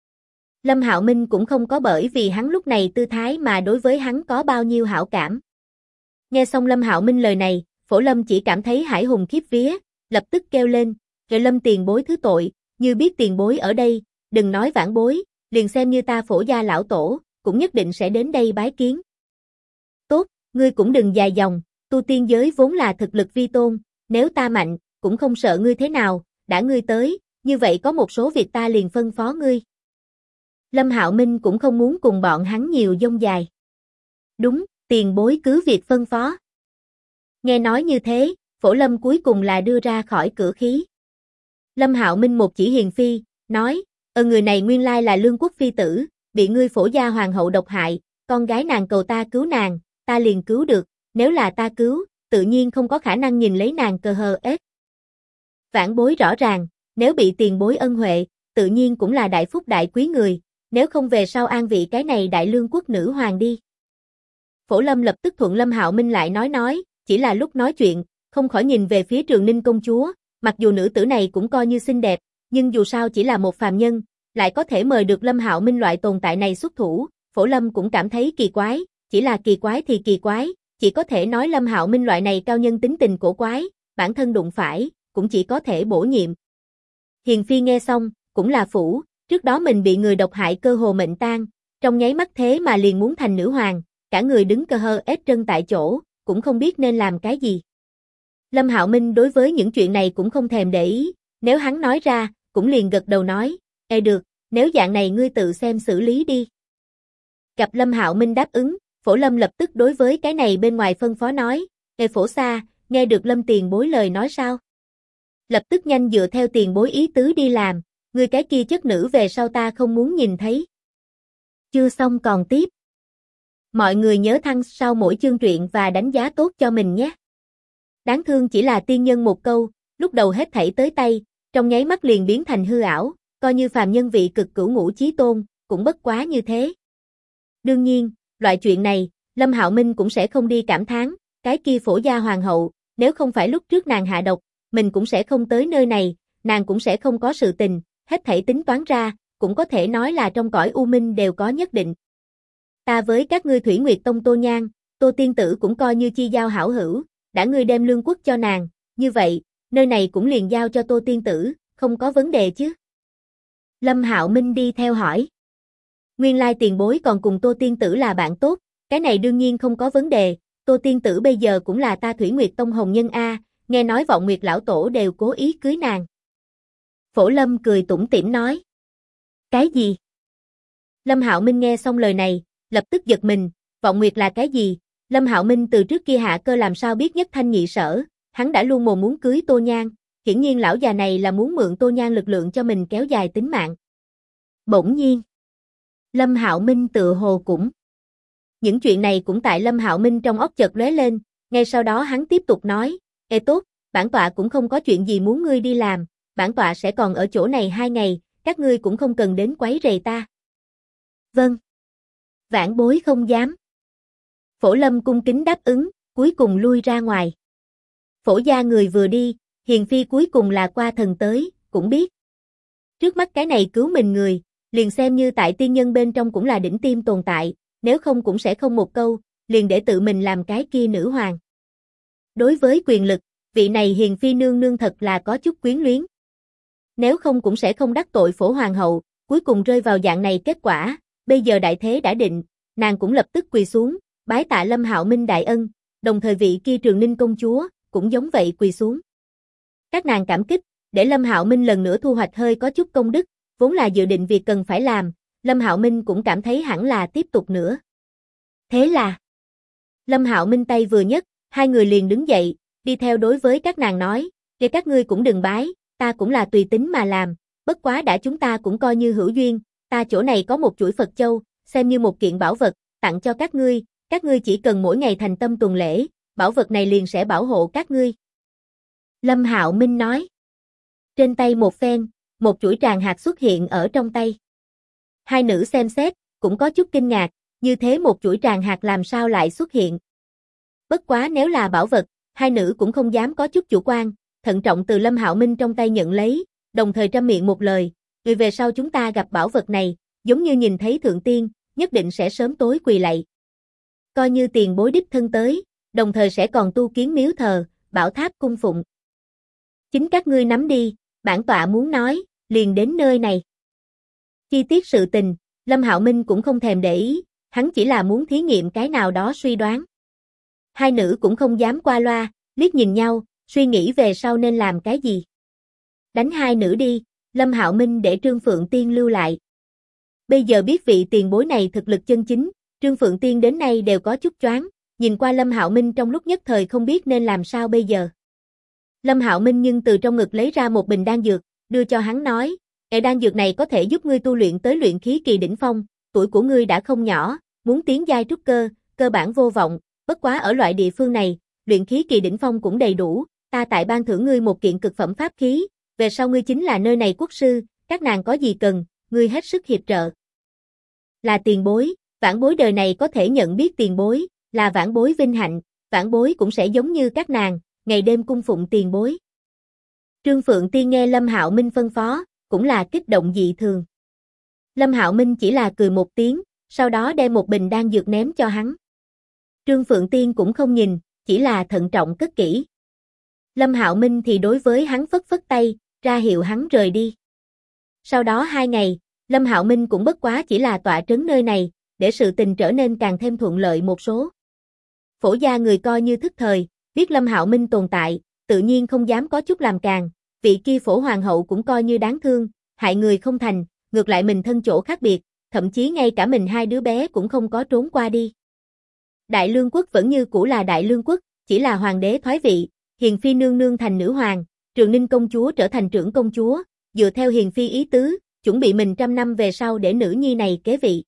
Lâm Hạo Minh cũng không có bởi vì hắn lúc này tư thái mà đối với hắn có bao nhiêu hảo cảm. Nghe xong Lâm Hạo Minh lời này, Phổ Lâm chỉ cảm thấy hải hùng khiếp vía, lập tức kêu lên, rồi Lâm tiền bối thứ tội, như biết tiền bối ở đây, đừng nói vãn bối, liền xem như ta Phổ gia lão tổ, cũng nhất định sẽ đến đây bái kiến. Tốt, ngươi cũng đừng dài dòng, tu tiên giới vốn là thực lực vi tôn, nếu ta mạnh, cũng không sợ ngươi thế nào, đã ngươi tới, như vậy có một số việc ta liền phân phó ngươi. Lâm Hạo Minh cũng không muốn cùng bọn hắn nhiều dông dài. Đúng, tiền bối cứ việc phân phó. Nghe nói như thế, Phổ Lâm cuối cùng là đưa ra khỏi cửa khí. Lâm Hạo Minh một chỉ hiền phi, nói, người này nguyên lai là Lương quốc phi tử, bị ngươi Phổ gia hoàng hậu độc hại, con gái nàng cầu ta cứu nàng, ta liền cứu được, nếu là ta cứu, tự nhiên không có khả năng nhìn lấy nàng cờ hờ ết. Vãn bối rõ ràng, nếu bị tiền bối ân huệ, tự nhiên cũng là đại phúc đại quý người, nếu không về sau an vị cái này đại lương quốc nữ hoàng đi. Phổ Lâm lập tức thuận Lâm Hạo Minh lại nói, chỉ là lúc nói chuyện, không khỏi nhìn về phía Trường Ninh công chúa, mặc dù nữ tử này cũng coi như xinh đẹp, nhưng dù sao chỉ là một phàm nhân, lại có thể mời được Lâm Hạo Minh loại tồn tại này xuất thủ, Phổ Lâm cũng cảm thấy kỳ quái, chỉ là kỳ quái thì kỳ quái, chỉ có thể nói Lâm Hạo Minh loại này cao nhân tính tình cổ quái, bản thân đụng phải, cũng chỉ có thể bổ nhiệm. Hiền Phi nghe xong, cũng là phủ, trước đó mình bị người độc hại cơ hồ mệnh tang, trong nháy mắt thế mà liền muốn thành nữ hoàng, cả người đứng cơ hơ ết trân tại chỗ, cũng không biết nên làm cái gì. Lâm Hạo Minh đối với những chuyện này cũng không thèm để ý, nếu hắn nói ra, cũng liền gật đầu nói, được, nếu dạng này ngươi tự xem xử lý đi. Gặp Lâm Hạo Minh đáp ứng, Phổ Lâm lập tức đối với cái này bên ngoài phân phó nói, Phổ Sa, nghe được Lâm tiền bối lời nói sao? Lập tức nhanh dựa theo tiền bối ý tứ đi làm, ngươi cái kia chất nữ về sau ta không muốn nhìn thấy. Chưa xong còn tiếp. Mọi người nhớ thăng sau mỗi chương truyện và đánh giá tốt cho mình nhé. Đáng thương chỉ là tiên nhân một câu, lúc đầu hết thảy tới tay, trong nháy mắt liền biến thành hư ảo, coi như phàm nhân vị cực cửu ngũ chí tôn, cũng bất quá như thế. Đương nhiên, loại chuyện này, Lâm Hạo Minh cũng sẽ không đi cảm thán, cái kia Phổ gia hoàng hậu, nếu không phải lúc trước nàng hạ độc, mình cũng sẽ không tới nơi này, nàng cũng sẽ không có sự tình, hết thảy tính toán ra, cũng có thể nói là trong cõi u minh đều có nhất định. Ta với các ngươi Thủy Nguyệt Tông Tô Nhan, Tô tiên tử cũng coi như chi giao hảo hữu, đã ngươi đem lương quốc cho nàng, như vậy, nơi này cũng liền giao cho Tô tiên tử, không có vấn đề chứ? Lâm Hạo Minh đi theo hỏi. Nguyên lai tiền bối còn cùng Tô tiên tử là bạn tốt, cái này đương nhiên không có vấn đề, Tô tiên tử bây giờ cũng là ta Thủy Nguyệt Tông hồng nhân a, nghe nói Vọng Nguyệt lão tổ đều cố ý cưới nàng. Phổ Lâm cười tủm tỉm nói. Cái gì? Lâm Hạo Minh nghe xong lời này, lập tức giật mình, Vọng Nguyệt là cái gì? Lâm Hạo Minh từ trước kia hạ cơ làm sao biết nhất thanh nhị sở, hắn đã luôn mồm muốn cưới Tô Nhan, hiển nhiên lão già này là muốn mượn Tô Nhan lực lượng cho mình kéo dài tính mạng. Bỗng nhiên, Lâm Hạo Minh tựa hồ cũng. Những chuyện này cũng tại Lâm Hạo Minh trong óc chợt lóe lên, ngay sau đó hắn tiếp tục nói, tốt, bản tọa cũng không có chuyện gì muốn ngươi đi làm, bản tọa sẽ còn ở chỗ này 2 ngày, các ngươi cũng không cần đến quấy rầy ta. Vâng. Vãn bối không dám. Phổ Lâm cung kính đáp ứng, cuối cùng lui ra ngoài. Phổ gia người vừa đi, Hiền Phi cuối cùng là qua thần tới, cũng biết. Trước mắt cái này cứu mình người, liền xem như tại tiên nhân bên trong cũng là đỉnh tiêm tồn tại, nếu không cũng sẽ không một câu, liền để tự mình làm cái kia nữ hoàng. Đối với quyền lực, vị này Hiền Phi nương nương thật là có chút quyến luyến. Nếu không cũng sẽ không đắc tội Phổ hoàng hậu, cuối cùng rơi vào dạng này kết quả, bây giờ đại thế đã định, nàng cũng lập tức quỳ xuống, bái tạ Lâm Hạo Minh đại ân, đồng thời vị kia Trường Ninh công chúa, cũng giống vậy quỳ xuống. Các nàng cảm kích, để Lâm Hạo Minh lần nữa thu hoạch hơi có chút công đức, vốn là dự định việc cần phải làm, Lâm Hạo Minh cũng cảm thấy hẳn là tiếp tục nữa. Thế là, Lâm Hạo Minh tay vừa nhấc, 2 người liền đứng dậy, đi theo đối với các nàng nói, để các ngươi cũng đừng bái, ta cũng là tùy tính mà làm, bất quá đã chúng ta cũng coi như hữu duyên, ta chỗ này có một chuỗi Phật châu, xem như một kiện bảo vật, tặng cho các ngươi chỉ cần mỗi ngày thành tâm tuần lễ, bảo vật này liền sẽ bảo hộ các ngươi. Lâm Hạo Minh nói. Trên tay một phen, một chuỗi tràng hạt xuất hiện ở trong tay. 2 nữ xem xét, cũng có chút kinh ngạc, như thế một chuỗi tràng hạt làm sao lại xuất hiện. Bất quá nếu là bảo vật, 2 nữ cũng không dám có chút chủ quan, thận trọng từ Lâm Hạo Minh trong tay nhận lấy, đồng thời trăm miệng một lời, người về sau chúng ta gặp bảo vật này, giống như nhìn thấy thượng tiên, nhất định sẽ sớm tối quỳ lạy. Coi như tiền bối đích thân tới, đồng thời sẽ còn tu kiến miếu thờ, bảo tháp cung phụng. Chính các ngươi nắm đi, bản tọa muốn nói, liền đến nơi này. Chi tiết sự tình, Lâm Hạo Minh cũng không thèm để ý, hắn chỉ là muốn thí nghiệm cái nào đó suy đoán. 2 nữ cũng không dám qua loa, liếc nhìn nhau, suy nghĩ về sau nên làm cái gì. Đánh 2 nữ đi, Lâm Hạo Minh để Trương Phượng Tiên lưu lại. Bây giờ biết vị tiền bối này thực lực chân chính, Trương Phượng Tiên đến nay đều có chút choáng, nhìn qua Lâm Hạo Minh trong lúc nhất thời không biết nên làm sao bây giờ. Lâm Hạo Minh nhưng từ trong ngực lấy ra một bình đan dược, đưa cho hắn nói, đan dược này có thể giúp ngươi tu luyện tới luyện khí kỳ đỉnh phong, tuổi của ngươi đã không nhỏ, muốn tiến giai trúc cơ, cơ bản vô vọng, bất quá ở loại địa phương này, luyện khí kỳ đỉnh phong cũng đầy đủ, ta tại ban thưởng ngươi một kiện cực phẩm pháp khí, về sau ngươi chính là nơi này quốc sư, các nàng có gì cần, ngươi hết sức hiệp trợ. Là tiền bối, vãn bối đời này có thể nhận biết tiền bối, là vãn bối vinh hạnh, vãn bối cũng sẽ giống như các nàng, ngày đêm cung phụng tiền bối. Trương Phượng Tiên nghe Lâm Hạo Minh phân phó, cũng là kích động dị thường. Lâm Hạo Minh chỉ là cười một tiếng, sau đó đem một bình đan dược ném cho hắn. Trương Phượng Tiên cũng không nhìn, chỉ là thận trọng cất kỹ. Lâm Hạo Minh thì đối với hắn phất phất tay, ra hiệu hắn rời đi. Sau đó 2 ngày, Lâm Hạo Minh cũng bất quá chỉ là tọa trấn nơi này, để sự tình trở nên càng thêm thuận lợi một số. Phổ gia người coi như thức thời, biết Lâm Hạo Minh tồn tại, tự nhiên không dám có chút làm càng, vị kia Phổ hoàng hậu cũng coi như đáng thương, hại người không thành, ngược lại mình thân chỗ khác biệt, thậm chí ngay cả mình 2 đứa bé cũng không có trốn qua đi. Đại Lương quốc vẫn như cũ là Đại Lương quốc, chỉ là hoàng đế thoái vị, Hiền phi nương nương thành nữ hoàng, Trường Ninh công chúa trở thành trưởng công chúa, dựa theo Hiền phi ý tứ, chuẩn bị mình 100 năm về sau để nữ nhi này kế vị.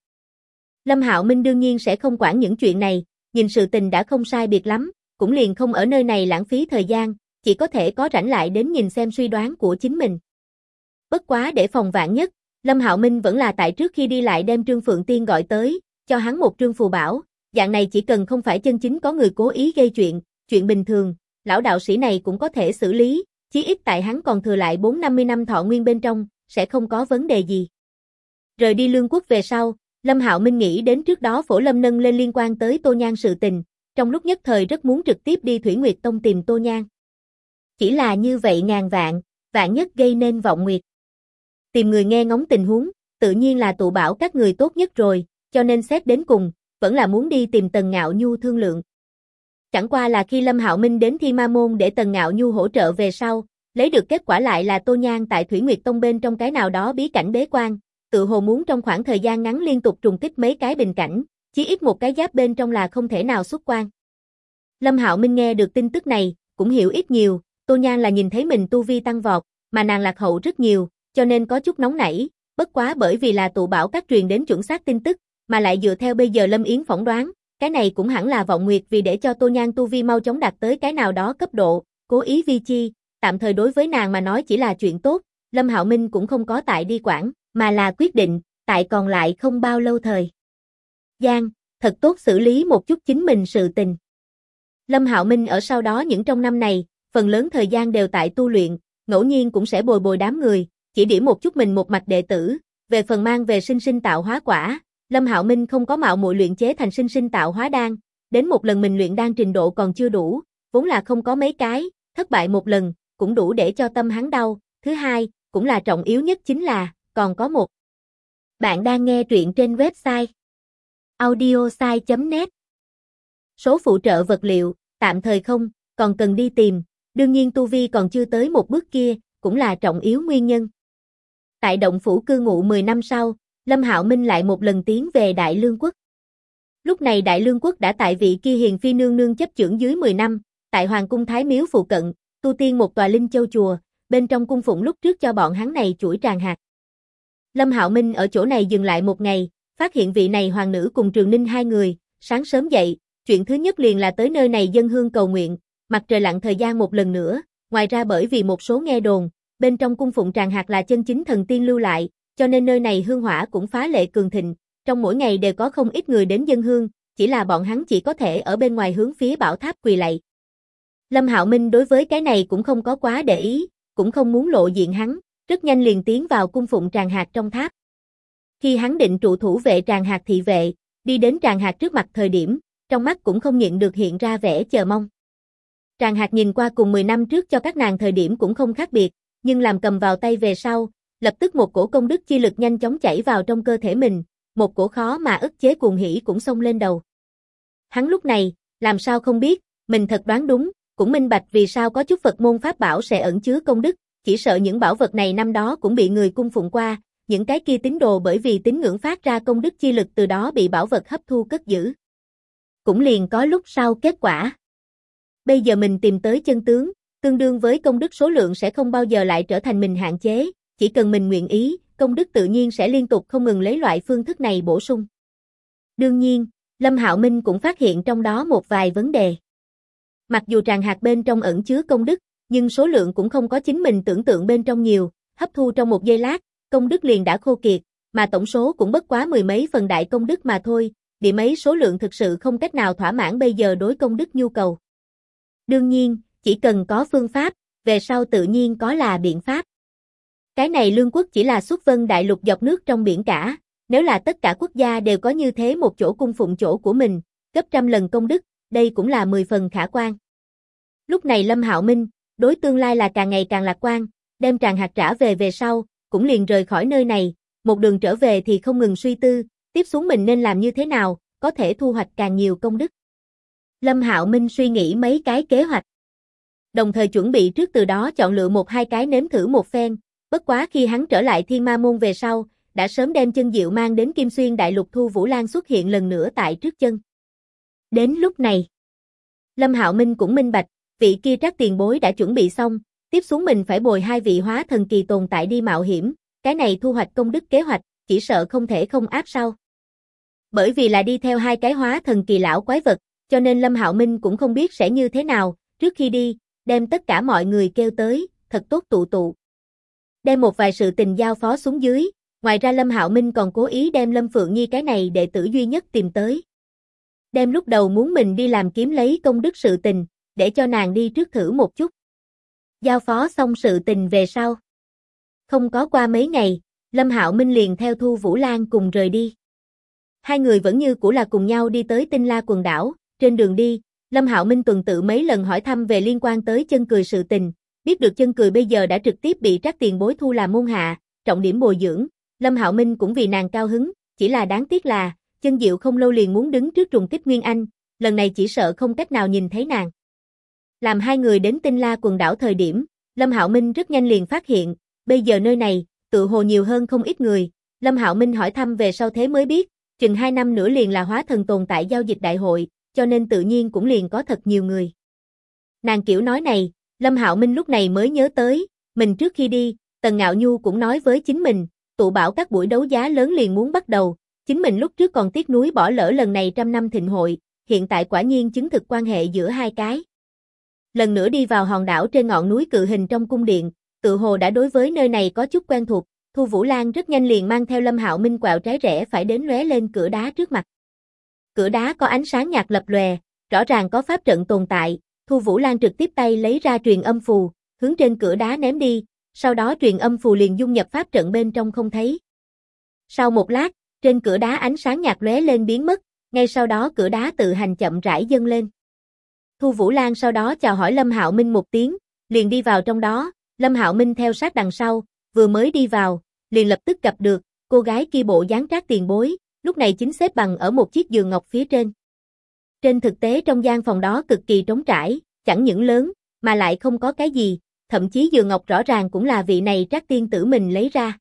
Lâm Hạo Minh đương nhiên sẽ không quản những chuyện này, nhìn sự tình đã không sai biệt lắm, cũng liền không ở nơi này lãng phí thời gian, chỉ có thể có rảnh lại đến nhìn xem suy đoán của chính mình. Bất quá để phòng vạn nhất, Lâm Hạo Minh vẫn là tại trước khi đi lại đem Trương Phượng Tiên gọi tới, cho hắn một trương phù bảo, dạng này chỉ cần không phải chân chính có người cố ý gây chuyện bình thường, lão đạo sĩ này cũng có thể xử lý, chí ít tại hắn còn thừa lại 4-50 năm thọ nguyên bên trong, sẽ không có vấn đề gì. Rời đi Lương quốc về sau, Lâm Hạo Minh nghĩ đến trước đó Phổ Lâm nâng lên liên quan tới Tô Nhan sự tình, trong lúc nhất thời rất muốn trực tiếp đi Thủy Nguyệt Tông tìm Tô Nhan. Chỉ là như vậy ngàn vạn nhất gây nên vọng nguyệt. Tìm người nghe ngóng tình huống, tự nhiên là tụ bảo các người tốt nhất rồi, cho nên xét đến cùng, vẫn là muốn đi tìm Tần Ngạo Nhu thương lượng. Chẳng qua là khi Lâm Hạo Minh đến Thi Ma Môn để Tần Ngạo Nhu hỗ trợ về sau, lấy được kết quả lại là Tô Nhan tại Thủy Nguyệt Tông bên trong cái nào đó bí cảnh bế quan, tự hồ muốn trong khoảng thời gian ngắn liên tục trùng kích mấy cái bình cảnh, chí ít một cái giáp bên trong là không thể nào xuất quan. Lâm Hạo Minh nghe được tin tức này, cũng hiểu ít nhiều, Tô Nhan là nhìn thấy mình tu vi tăng vọt, mà nàng lạc hậu rất nhiều, cho nên có chút nóng nảy, bất quá bởi vì là tụ bảo các truyền đến chuẩn xác tin tức, mà lại dựa theo bây giờ Lâm Yến phỏng đoán, cái này cũng hẳn là vọng nguyệt vì để cho Tô Nhan tu vi mau chóng đạt tới cái nào đó cấp độ, cố ý vi chi, tạm thời đối với nàng mà nói chỉ là chuyện tốt, Lâm Hạo Minh cũng không có tại đi quản, mà là quyết định, tại còn lại không bao lâu thời gian, thật tốt xử lý một chút chính mình sự tình. Lâm Hạo Minh ở sau đó những trong năm này, phần lớn thời gian đều tại tu luyện, ngẫu nhiên cũng sẽ bồi đám người, chỉ điểm một chút mình một mạch đệ tử, về phần mang về sinh sinh tạo hóa quả, Lâm Hạo Minh không có mạo muội luyện chế thành sinh sinh tạo hóa đan, đến một lần mình luyện đan trình độ còn chưa đủ, vốn là không có mấy cái, thất bại một lần, cũng đủ để cho tâm hắn đau, thứ hai, cũng là trọng yếu nhất chính là, còn có một. Bạn đang nghe truyện trên website audiosai.net. Số phụ trợ vật liệu, tạm thời không, còn cần đi tìm, đương nhiên tu vi còn chưa tới một bước kia, cũng là trọng yếu nguyên nhân. Tại động phủ cư ngụ 10 năm sau, Lâm Hạo Minh lại một lần tiến về Đại Lương quốc. Lúc này Đại Lương quốc đã tại vị kia Hiền phi nương nương chấp chưởng dưới 10 năm, tại Hoàng cung Thái Miếu phụ cận, tu tiên một tòa Linh Châu chùa, bên trong cung phụng lúc trước cho bọn hắn này chuỗi tràng hạt. Lâm Hạo Minh ở chỗ này dừng lại một ngày, phát hiện vị này hoàng nữ cùng Trường Ninh 2 người, sáng sớm dậy, chuyện thứ nhất liền là tới nơi này dâng hương cầu nguyện, mặt trời lặn thời gian một lần nữa, ngoài ra bởi vì một số nghe đồn, bên trong cung phụng tràng hạt là chân chính thần tiên lưu lại, cho nên nơi này hương hỏa cũng phá lệ cường thịnh, trong mỗi ngày đều có không ít người đến dâng hương, chỉ là bọn hắn chỉ có thể ở bên ngoài hướng phía bảo tháp quỳ lạy. Lâm Hạo Minh đối với cái này cũng không có quá để ý, cũng không muốn lộ diện hắn, rất nhanh liền tiến vào cung phụng tràng hạt trong tháp. Khi hắn định trụ thủ vệ tràng hạt thị vệ, đi đến tràng hạt trước mặt thời điểm, trong mắt cũng không nhịn được hiện ra vẻ chờ mong. Tràng hạt nhìn qua cùng 10 năm trước cho các nàng thời điểm cũng không khác biệt, nhưng làm cầm vào tay về sau, lập tức một cổ công đức chi lực nhanh chóng chảy vào trong cơ thể mình, một cổ khó mà ức chế cuồng hỉ cũng xông lên đầu. Hắn lúc này, làm sao không biết, mình thật đoán đúng, cũng minh bạch vì sao có chút Phật môn pháp bảo sẽ ẩn chứa công đức, chỉ sợ những bảo vật này năm đó cũng bị người cung phụng qua, những cái kia tín đồ bởi vì tín ngưỡng phát ra công đức chi lực từ đó bị bảo vật hấp thu cất giữ. Cũng liền có lúc sau kết quả. Bây giờ mình tìm tới chân tướng, tương đương với công đức số lượng sẽ không bao giờ lại trở thành mình hạn chế, chỉ cần mình nguyện ý, công đức tự nhiên sẽ liên tục không ngừng lấy loại phương thức này bổ sung. Đương nhiên, Lâm Hạo Minh cũng phát hiện trong đó một vài vấn đề. Mặc dù tràng hạt bên trong ẩn chứa công đức, nhưng số lượng cũng không có chính mình tưởng tượng bên trong nhiều, hấp thu trong một giây lát, công đức liền đã khô kiệt, mà tổng số cũng bất quá 10 mấy phần đại công đức mà thôi, điểm ấy số lượng thực sự không cách nào thỏa mãn bây giờ đối công đức nhu cầu. Đương nhiên, chỉ cần có phương pháp, về sau tự nhiên có là biện pháp. Cái này Lương quốc chỉ là xuất vân đại lục dọc nước trong biển cả, nếu là tất cả quốc gia đều có như thế một chỗ cung phụng chỗ của mình, gấp trăm lần công đức, đây cũng là 10 phần khả quan. Lúc này Lâm Hạo Minh, đối tương lai là càng ngày càng lạc quan, đem tràng hạt trả về sau, cũng liền rời khỏi nơi này, một đường trở về thì không ngừng suy tư, tiếp xuống mình nên làm như thế nào, có thể thu hoạch càng nhiều công đức. Lâm Hạo Minh suy nghĩ mấy cái kế hoạch, đồng thời chuẩn bị trước từ đó chọn lựa một hai cái nếm thử một phen, bất quá khi hắn trở lại Thiên Ma Môn về sau, đã sớm đem chân diệu mang đến Kim Xuyên Đại Lục Thu Vũ Lan xuất hiện lần nữa tại trước chân. Đến lúc này, Lâm Hạo Minh cũng minh bạch, vị kia Trác tiền bối đã chuẩn bị xong, tiếp xuống mình phải bồi hai vị hóa thần kỳ tồn tại đi mạo hiểm, cái này thu hoạch công đức kế hoạch, chỉ sợ không thể không áp sau. Bởi vì là đi theo hai cái hóa thần kỳ lão quái vật, cho nên Lâm Hạo Minh cũng không biết sẽ như thế nào, trước khi đi, đem tất cả mọi người kêu tới, thật tốt tụ tụ. Đem một vài sự tình giao phó xuống dưới, ngoài ra Lâm Hạo Minh còn cố ý đem Lâm Phượng Nhi cái này đệ tử duy nhất tìm tới. Đem lúc đầu muốn mình đi làm kiếm lấy công đức sự tình, để cho nàng đi trước thử một chút. Giao phó xong sự tình về sau. Không có qua mấy ngày, Lâm Hạo Minh liền theo Thu Vũ Lan cùng rời đi. Hai người vẫn như cũ là cùng nhau đi tới Tinh La quần đảo, trên đường đi, Lâm Hạo Minh tuần tự mấy lần hỏi thăm về liên quan tới Chân Cười sự tình, biết được Chân Cười bây giờ đã trực tiếp bị Trác tiền bối thu làm môn hạ, trọng điểm bồi dưỡng, Lâm Hạo Minh cũng vì nàng cao hứng, chỉ là đáng tiếc là, Chân Diệu không lâu liền muốn đứng trước trùng kích Nguyên Anh, lần này chỉ sợ không cách nào nhìn thấy nàng. Làm hai người đến Tinh La quần đảo thời điểm, Lâm Hạo Minh rất nhanh liền phát hiện, bây giờ nơi này, tự hồ nhiều hơn không ít người, Lâm Hạo Minh hỏi thăm về sau thế mới biết, chừng 2 năm nữa liền là hóa thần tồn tại giao dịch đại hội, cho nên tự nhiên cũng liền có thật nhiều người. Nàng kiểu nói này, Lâm Hạo Minh lúc này mới nhớ tới, mình trước khi đi, Tần Ngạo Nhu cũng nói với chính mình, tụ bảo các buổi đấu giá lớn liền muốn bắt đầu, chính mình lúc trước còn tiếc nuối bỏ lỡ lần này 100 năm thịnh hội, hiện tại quả nhiên chứng thực quan hệ giữa hai cái. Lần nữa đi vào hòn đảo trên ngọn núi cự hình trong cung điện, tự hồ đã đối với nơi này có chút quen thuộc, Thu Vũ Lan rất nhanh liền mang theo Lâm Hạo Minh quẹo trái rẽ phải đến lóe lên cửa đá trước mặt. Cửa đá có ánh sáng nhạt lập lòe, rõ ràng có pháp trận tồn tại, Thu Vũ Lan trực tiếp tay lấy ra truyền âm phù, hướng trên cửa đá ném đi, sau đó truyền âm phù liền dung nhập pháp trận bên trong không thấy. Sau một lát, trên cửa đá ánh sáng nhạt lóe lên biến mất, ngay sau đó cửa đá tự hành chậm rãi dâng lên. Thu Vũ Lan sau đó chào hỏi Lâm Hạo Minh một tiếng, liền đi vào trong đó, Lâm Hạo Minh theo sát đằng sau, vừa mới đi vào, liền lập tức gặp được, cô gái kia bộ dáng Trác tiền bối, lúc này chính xếp bằng ở một chiếc giường ngọc phía trên. Trên thực tế trong gian phòng đó cực kỳ trống trải, chẳng những lớn, mà lại không có cái gì, thậm chí giường ngọc rõ ràng cũng là vị này Trác tiên tử mình lấy ra.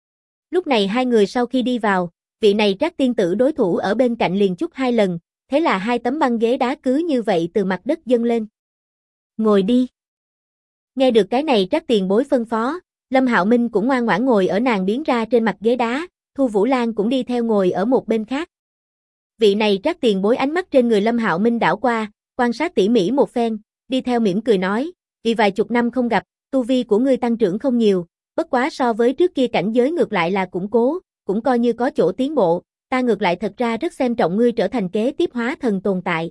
Lúc này hai người sau khi đi vào, vị này Trác tiên tử đối thủ ở bên cạnh liền chút 2 lần, thế là 2 tấm băng ghế đá cứ như vậy từ mặt đất dâng lên. Ngồi đi. Nghe được cái này Trác tiền bối phân phó, Lâm Hạo Minh cũng ngoan ngoãn ngồi ở nàng biến ra trên mặt ghế đá, Thu Vũ Lan cũng đi theo ngồi ở một bên khác. Vị này Trác tiền bối ánh mắt trên người Lâm Hạo Minh đảo qua, quan sát tỉ mỉ một phen, đi theo mỉm cười nói, vì vài chục năm không gặp, tu vi của ngươi tăng trưởng không nhiều, bất quá so với trước kia cảnh giới ngược lại là củng cố, cũng coi như có chỗ tiến bộ, ta ngược lại thật ra rất xem trọng ngươi trở thành kế tiếp hóa thần tồn tại.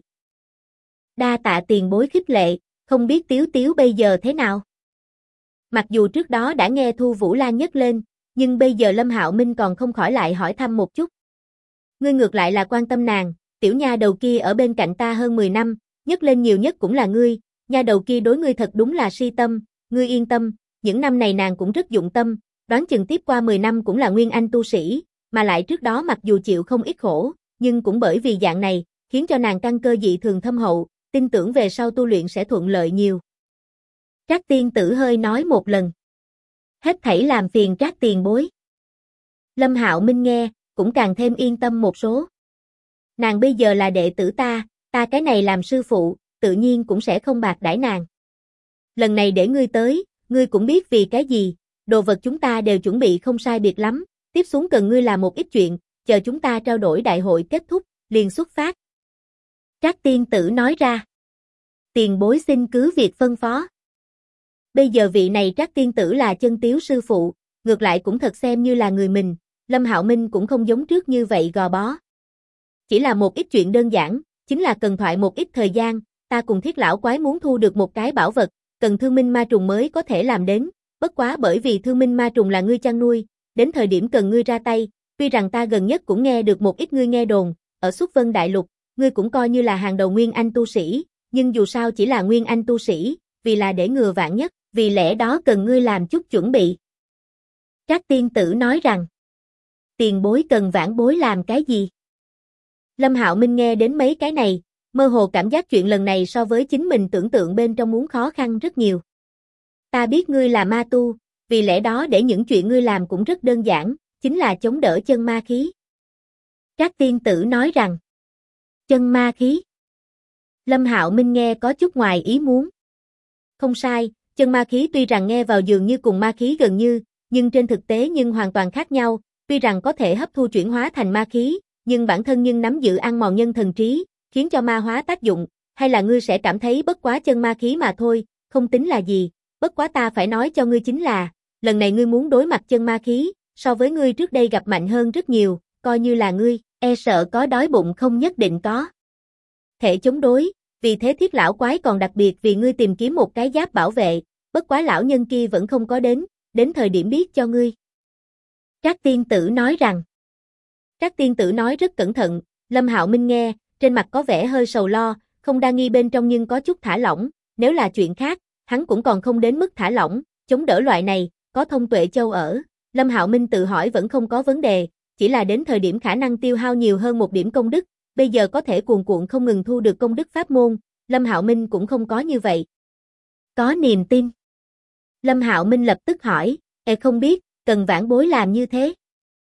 Đa tạ tiền bối khích lệ, không biết Tiếu Tiếu bây giờ thế nào? Mặc dù trước đó đã nghe Thu Vũ Lan nhắc lên, nhưng bây giờ Lâm Hạo Minh còn không khỏi lại hỏi thăm một chút. Ngươi ngược lại là quan tâm nàng, tiểu nha đầu kia ở bên cạnh ta hơn 10 năm, nhắc lên nhiều nhất cũng là ngươi, nha đầu kia đối ngươi thật đúng là si tâm, ngươi yên tâm, những năm này nàng cũng rất dụng tâm, đoán chừng tiếp qua 10 năm cũng là nguyên anh tu sĩ, mà lại trước đó mặc dù chịu không ít khổ, nhưng cũng bởi vì dạng này, khiến cho nàng căn cơ dị thường thâm hậu, tin tưởng về sau tu luyện sẽ thuận lợi nhiều. Trác tiên tử hơi nói một lần. Hết thảy làm phiền Trác tiền bối. Lâm Hạo Minh nghe, cũng càng thêm yên tâm một số. Nàng bây giờ là đệ tử ta cái này làm sư phụ, tự nhiên cũng sẽ không bạc đãi nàng. Lần này để ngươi tới, ngươi cũng biết vì cái gì, đồ vật chúng ta đều chuẩn bị không sai biệt lắm, tiếp xuống cần ngươi làm một ít chuyện, chờ chúng ta trao đổi đại hội kết thúc, liền xuất phát. Trác tiên tử nói ra. Tiền bối xin cứ việc phân phó. Bây giờ vị này Trác tiên tử là chân tiếu sư phụ, ngược lại cũng thật xem như là người mình, Lâm Hạo Minh cũng không giống trước như vậy gò bó. Chỉ là một ít chuyện đơn giản, chính là cần thoại một ít thời gian, ta cùng Thiết lão quái muốn thu được một cái bảo vật, cần Thương Minh ma trùng mới có thể làm đến, bất quá bởi vì Thương Minh ma trùng là ngươi chăn nuôi, đến thời điểm cần ngươi ra tay, tuy rằng ta gần nhất cũng nghe được một ít ngươi nghe đồn, ở Xuất Vân Đại Lục, ngươi cũng coi như là hàng đầu nguyên anh tu sĩ, nhưng dù sao chỉ là nguyên anh tu sĩ, vì là để ngừa vạn nhất, Vì lẽ đó cần ngươi làm chút chuẩn bị. Trác tiên tử nói rằng, tiền bối cần vãn bối làm cái gì? Lâm Hạo Minh nghe đến mấy cái này, mơ hồ cảm giác chuyện lần này so với chính mình tưởng tượng bên trong muốn khó khăn rất nhiều. Ta biết ngươi là ma tu, vì lẽ đó để những chuyện ngươi làm cũng rất đơn giản, chính là chống đỡ chân ma khí. Trác tiên tử nói rằng, chân ma khí. Lâm Hạo Minh nghe có chút ngoài ý muốn. Không sai, chân ma khí tuy rằng nghe vào dường như cùng ma khí gần như, nhưng trên thực tế nhưng hoàn toàn khác nhau, tuy rằng có thể hấp thu chuyển hóa thành ma khí, nhưng bản thân nhưng nắm giữ ăn mòn nhân thần trí, khiến cho ma hóa tác dụng, hay là ngươi sẽ cảm thấy bất quá chân ma khí mà thôi, không tính là gì, bất quá ta phải nói cho ngươi chính là, lần này ngươi muốn đối mặt chân ma khí, so với ngươi trước đây gặp mạnh hơn rất nhiều, coi như là ngươi, e sợ có đói bụng không nhất định có thể chống đối, vì thế Thiết lão quái còn đặc biệt vì ngươi tìm kiếm một cái giáp bảo vệ, bất quá lão nhân kia vẫn không có đến thời điểm biết cho ngươi. Trác tiên tử nói rằng, Trác tiên tử nói rất cẩn thận, Lâm Hạo Minh nghe, trên mặt có vẻ hơi sầu lo, không đa nghi bên trong nhưng có chút thả lỏng, nếu là chuyện khác, hắn cũng còn không đến mức thả lỏng, chống đỡ loại này, có Thông Tuệ Châu ở, Lâm Hạo Minh tự hỏi vẫn không có vấn đề, chỉ là đến thời điểm khả năng tiêu hao nhiều hơn một điểm công đức, bây giờ có thể cuồn cuộn không ngừng thu được công đức pháp môn, Lâm Hạo Minh cũng không có như vậy. Có niềm tin. Lâm Hạo Minh lập tức hỏi, không biết, cần vãn bối làm như thế?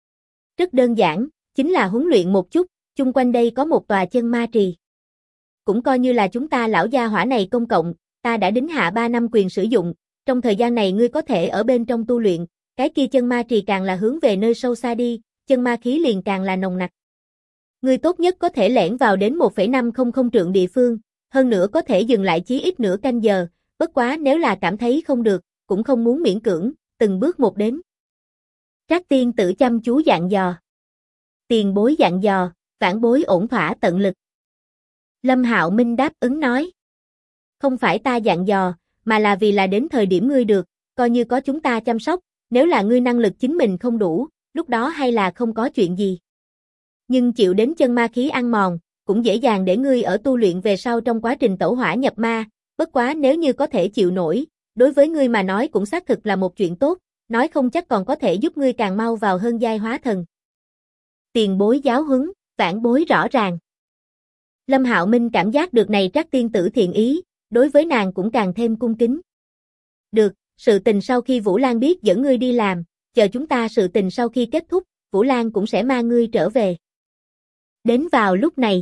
Rất đơn giản, chính là huấn luyện một chút, chung quanh đây có một tòa chân ma trì. Cũng coi như là chúng ta lão gia hỏa này công cộng, ta đã đính hạ 3 năm quyền sử dụng, trong thời gian này ngươi có thể ở bên trong tu luyện, cái kia chân ma trì càng là hướng về nơi sâu xa đi, chân ma khí liền càng là nồng nặc. Ngươi tốt nhất có thể lẻn vào đến 1,500 trượng địa phương, hơn nữa có thể dừng lại chí ít nửa canh giờ, bất quá nếu là cảm thấy không được, cũng không muốn miễn cưỡng, từng bước một đến. Trác tiên tử chăm chú dặn dò. Tiền bối dặn dò, vãn bối ổn thỏa tận lực. Lâm Hạo Minh đáp ứng nói. Không phải ta dặn dò, mà là vì là đến thời điểm ngươi được, coi như có chúng ta chăm sóc, nếu là ngươi năng lực chính mình không đủ, lúc đó hay là không có chuyện gì. Nhưng chịu đến chân ma khí ăn mòn, cũng dễ dàng để ngươi ở tu luyện về sau trong quá trình tẩu hỏa nhập ma, bất quá nếu như có thể chịu nổi, đối với ngươi mà nói cũng xác thực là một chuyện tốt, nói không chắc còn có thể giúp ngươi càng mau vào hơn giai hóa thần. Tiền bối giáo huấn, vãn bối rõ ràng. Lâm Hạo Minh cảm giác được này Trác tiên tử thiện ý, đối với nàng cũng càng thêm cung kính. Được, sự tình sau khi Vũ Lan biết dẫn ngươi đi làm, chờ chúng ta sự tình sau khi kết thúc, Vũ Lan cũng sẽ mang ngươi trở về. Đến vào lúc này,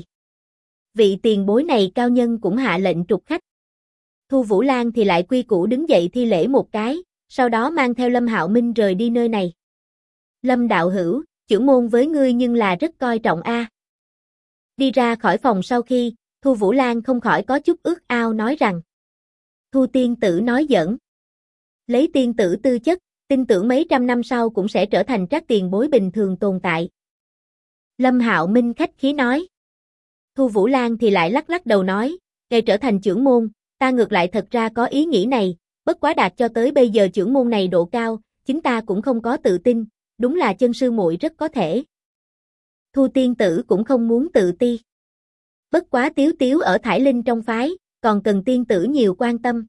vị tiền bối này cao nhân cũng hạ lệnh trục khách. Thu Vũ Lan thì lại quy củ đứng dậy thi lễ một cái, sau đó mang theo Lâm Hạo Minh rời đi nơi này. Lâm đạo hữu, chưởng môn với ngươi nhưng là rất coi trọng a. Đi ra khỏi phòng sau khi, Thu Vũ Lan không khỏi có chút ước ao nói rằng. Thu tiên tử nói giỡn. Lấy tiên tử tư chất, tin tưởng mấy trăm năm sau cũng sẽ trở thành Trác tiền bối bình thường tồn tại. Lâm Hạo Minh khách khí nói. Thu Vũ Lan thì lại lắc lắc đầu nói, để trở thành chưởng môn, ta ngược lại thật ra có ý nghĩ này, bất quá đạt cho tới bây giờ chưởng môn này độ cao, chính ta cũng không có tự tin, đúng là chân sư muội rất có thể. Thu tiên tử cũng không muốn tự ti. Bất quá Tiếu Tiếu ở Thải Linh trong phái, còn cần tiên tử nhiều quan tâm.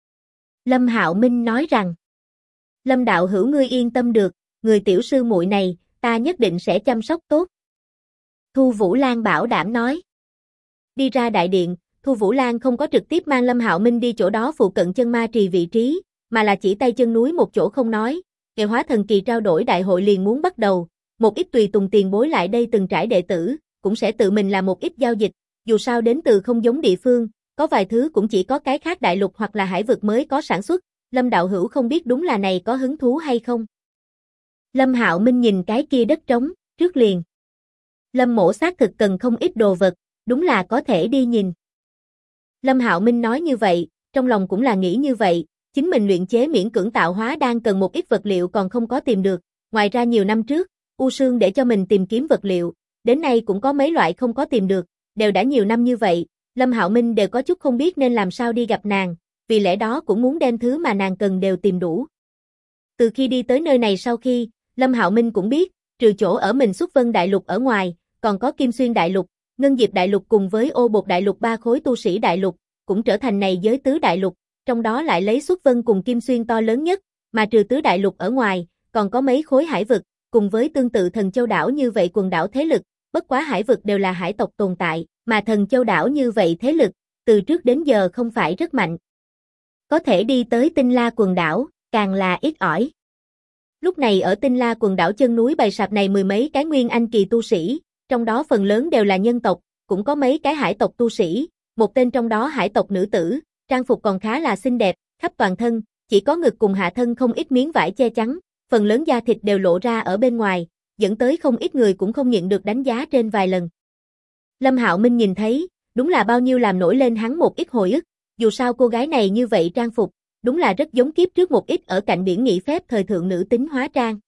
Lâm Hạo Minh nói rằng, Lâm đạo hữu ngươi yên tâm được, người tiểu sư muội này, ta nhất định sẽ chăm sóc tốt. Thu Vũ Lan bảo đảm nói. Đi ra đại điện, Thu Vũ Lan không có trực tiếp mang Lâm Hạo Minh đi chỗ đó phụ cận chân ma trì vị trí, mà là chỉ tay chân núi một chỗ không nói. Nghệ hóa thần kỳ trao đổi đại hội liền muốn bắt đầu, một ít tùy tùng tiền bối lại đây từng trải đệ tử, cũng sẽ tự mình làm một ít giao dịch, dù sao đến từ không giống địa phương, có vài thứ cũng chỉ có cái khác đại lục hoặc là hải vực mới có sản xuất, Lâm đạo hữu không biết đúng là này có hứng thú hay không. Lâm Hạo Minh nhìn cái kia đất trống, trước liền. Lâm mỗ xác thực cần không ít đồ vật, đúng là có thể đi nhìn. Lâm Hạo Minh nói như vậy, trong lòng cũng là nghĩ như vậy, chính mình luyện chế miễn cưỡng tạo hóa đang cần một ít vật liệu còn không có tìm được, ngoài ra nhiều năm trước, U Sương để cho mình tìm kiếm vật liệu, đến nay cũng có mấy loại không có tìm được, đều đã nhiều năm như vậy, Lâm Hạo Minh đều có chút không biết nên làm sao đi gặp nàng, vì lẽ đó cũng muốn đem thứ mà nàng cần đều tìm đủ. Từ khi đi tới nơi này sau khi, Lâm Hạo Minh cũng biết, trừ chỗ ở mình Xuất Vân Đại Lục ở ngoài, còn có Kim Xuyên Đại Lục, Ngân Diệp Đại Lục cùng với Ô Bột Đại Lục ba khối tu sĩ đại lục, cũng trở thành này giới tứ đại lục, trong đó lại lấy Xuất Vân cùng Kim Xuyên to lớn nhất, mà trừ tứ đại lục ở ngoài, còn có mấy khối hải vực, cùng với tương tự Thần Châu đảo như vậy quần đảo thế lực, bất quá hải vực đều là hải tộc tồn tại, mà Thần Châu đảo như vậy thế lực, từ trước đến giờ không phải rất mạnh. Có thể đi tới Tinh La quần đảo, càng là ít ỏi. Lúc này ở Tinh La quần đảo chân núi bày sạp này mười mấy cái nguyên anh kỳ tu sĩ, trong đó phần lớn đều là nhân tộc, cũng có mấy cái hải tộc tu sĩ, một tên trong đó hải tộc nữ tử, trang phục còn khá là xinh đẹp, khắp toàn thân, chỉ có ngực cùng hạ thân không ít miếng vải che chắn, phần lớn da thịt đều lộ ra ở bên ngoài, dẫn tới không ít người cũng không nhịn được đánh giá trên vài lần. Lâm Hạo Minh nhìn thấy, đúng là bao nhiêu làm nổi lên hắn một ít hồi ức, dù sao cô gái này như vậy trang phục, đúng là rất giống kiếp trước một ít ở cạnh biển nghỉ phép thời thượng nữ tính hóa trang.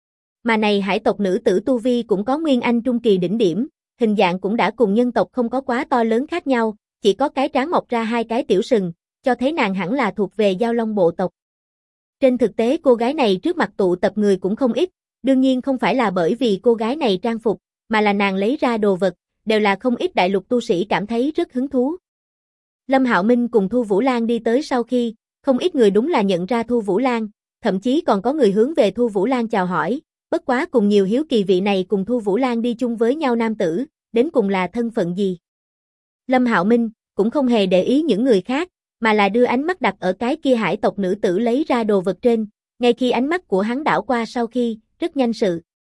Mà này hải tộc nữ tử tu vi cũng có nguyên anh trung kỳ đỉnh điểm, hình dạng cũng đã cùng nhân tộc không có quá to lớn khác nhau, chỉ có cái trán mọc ra hai cái tiểu sừng, cho thấy nàng hẳn là thuộc về Giao Long bộ tộc. Trên thực tế cô gái này trước mặt tụ tập người cũng không ít, đương nhiên không phải là bởi vì cô gái này trang phục, mà là nàng lấy ra đồ vật, đều là không ít đại lục tu sĩ cảm thấy rất hứng thú. Lâm Hạo Minh cùng Thu Vũ Lan đi tới sau khi, không ít người đúng là nhận ra Thu Vũ Lan, thậm chí còn có người hướng về Thu Vũ Lan chào hỏi, bất quá cùng nhiều hiếu kỳ vị này cùng Thu Vũ Lan đi chung với nhau nam tử, đến cùng là thân phận gì. Lâm Hạo Minh cũng không hề để ý những người khác, mà là đưa ánh mắt đặt ở cái kia hải tộc nữ tử lấy ra đồ vật trên, ngay khi ánh mắt của hắn đảo qua sau khi, rất nhanh sự.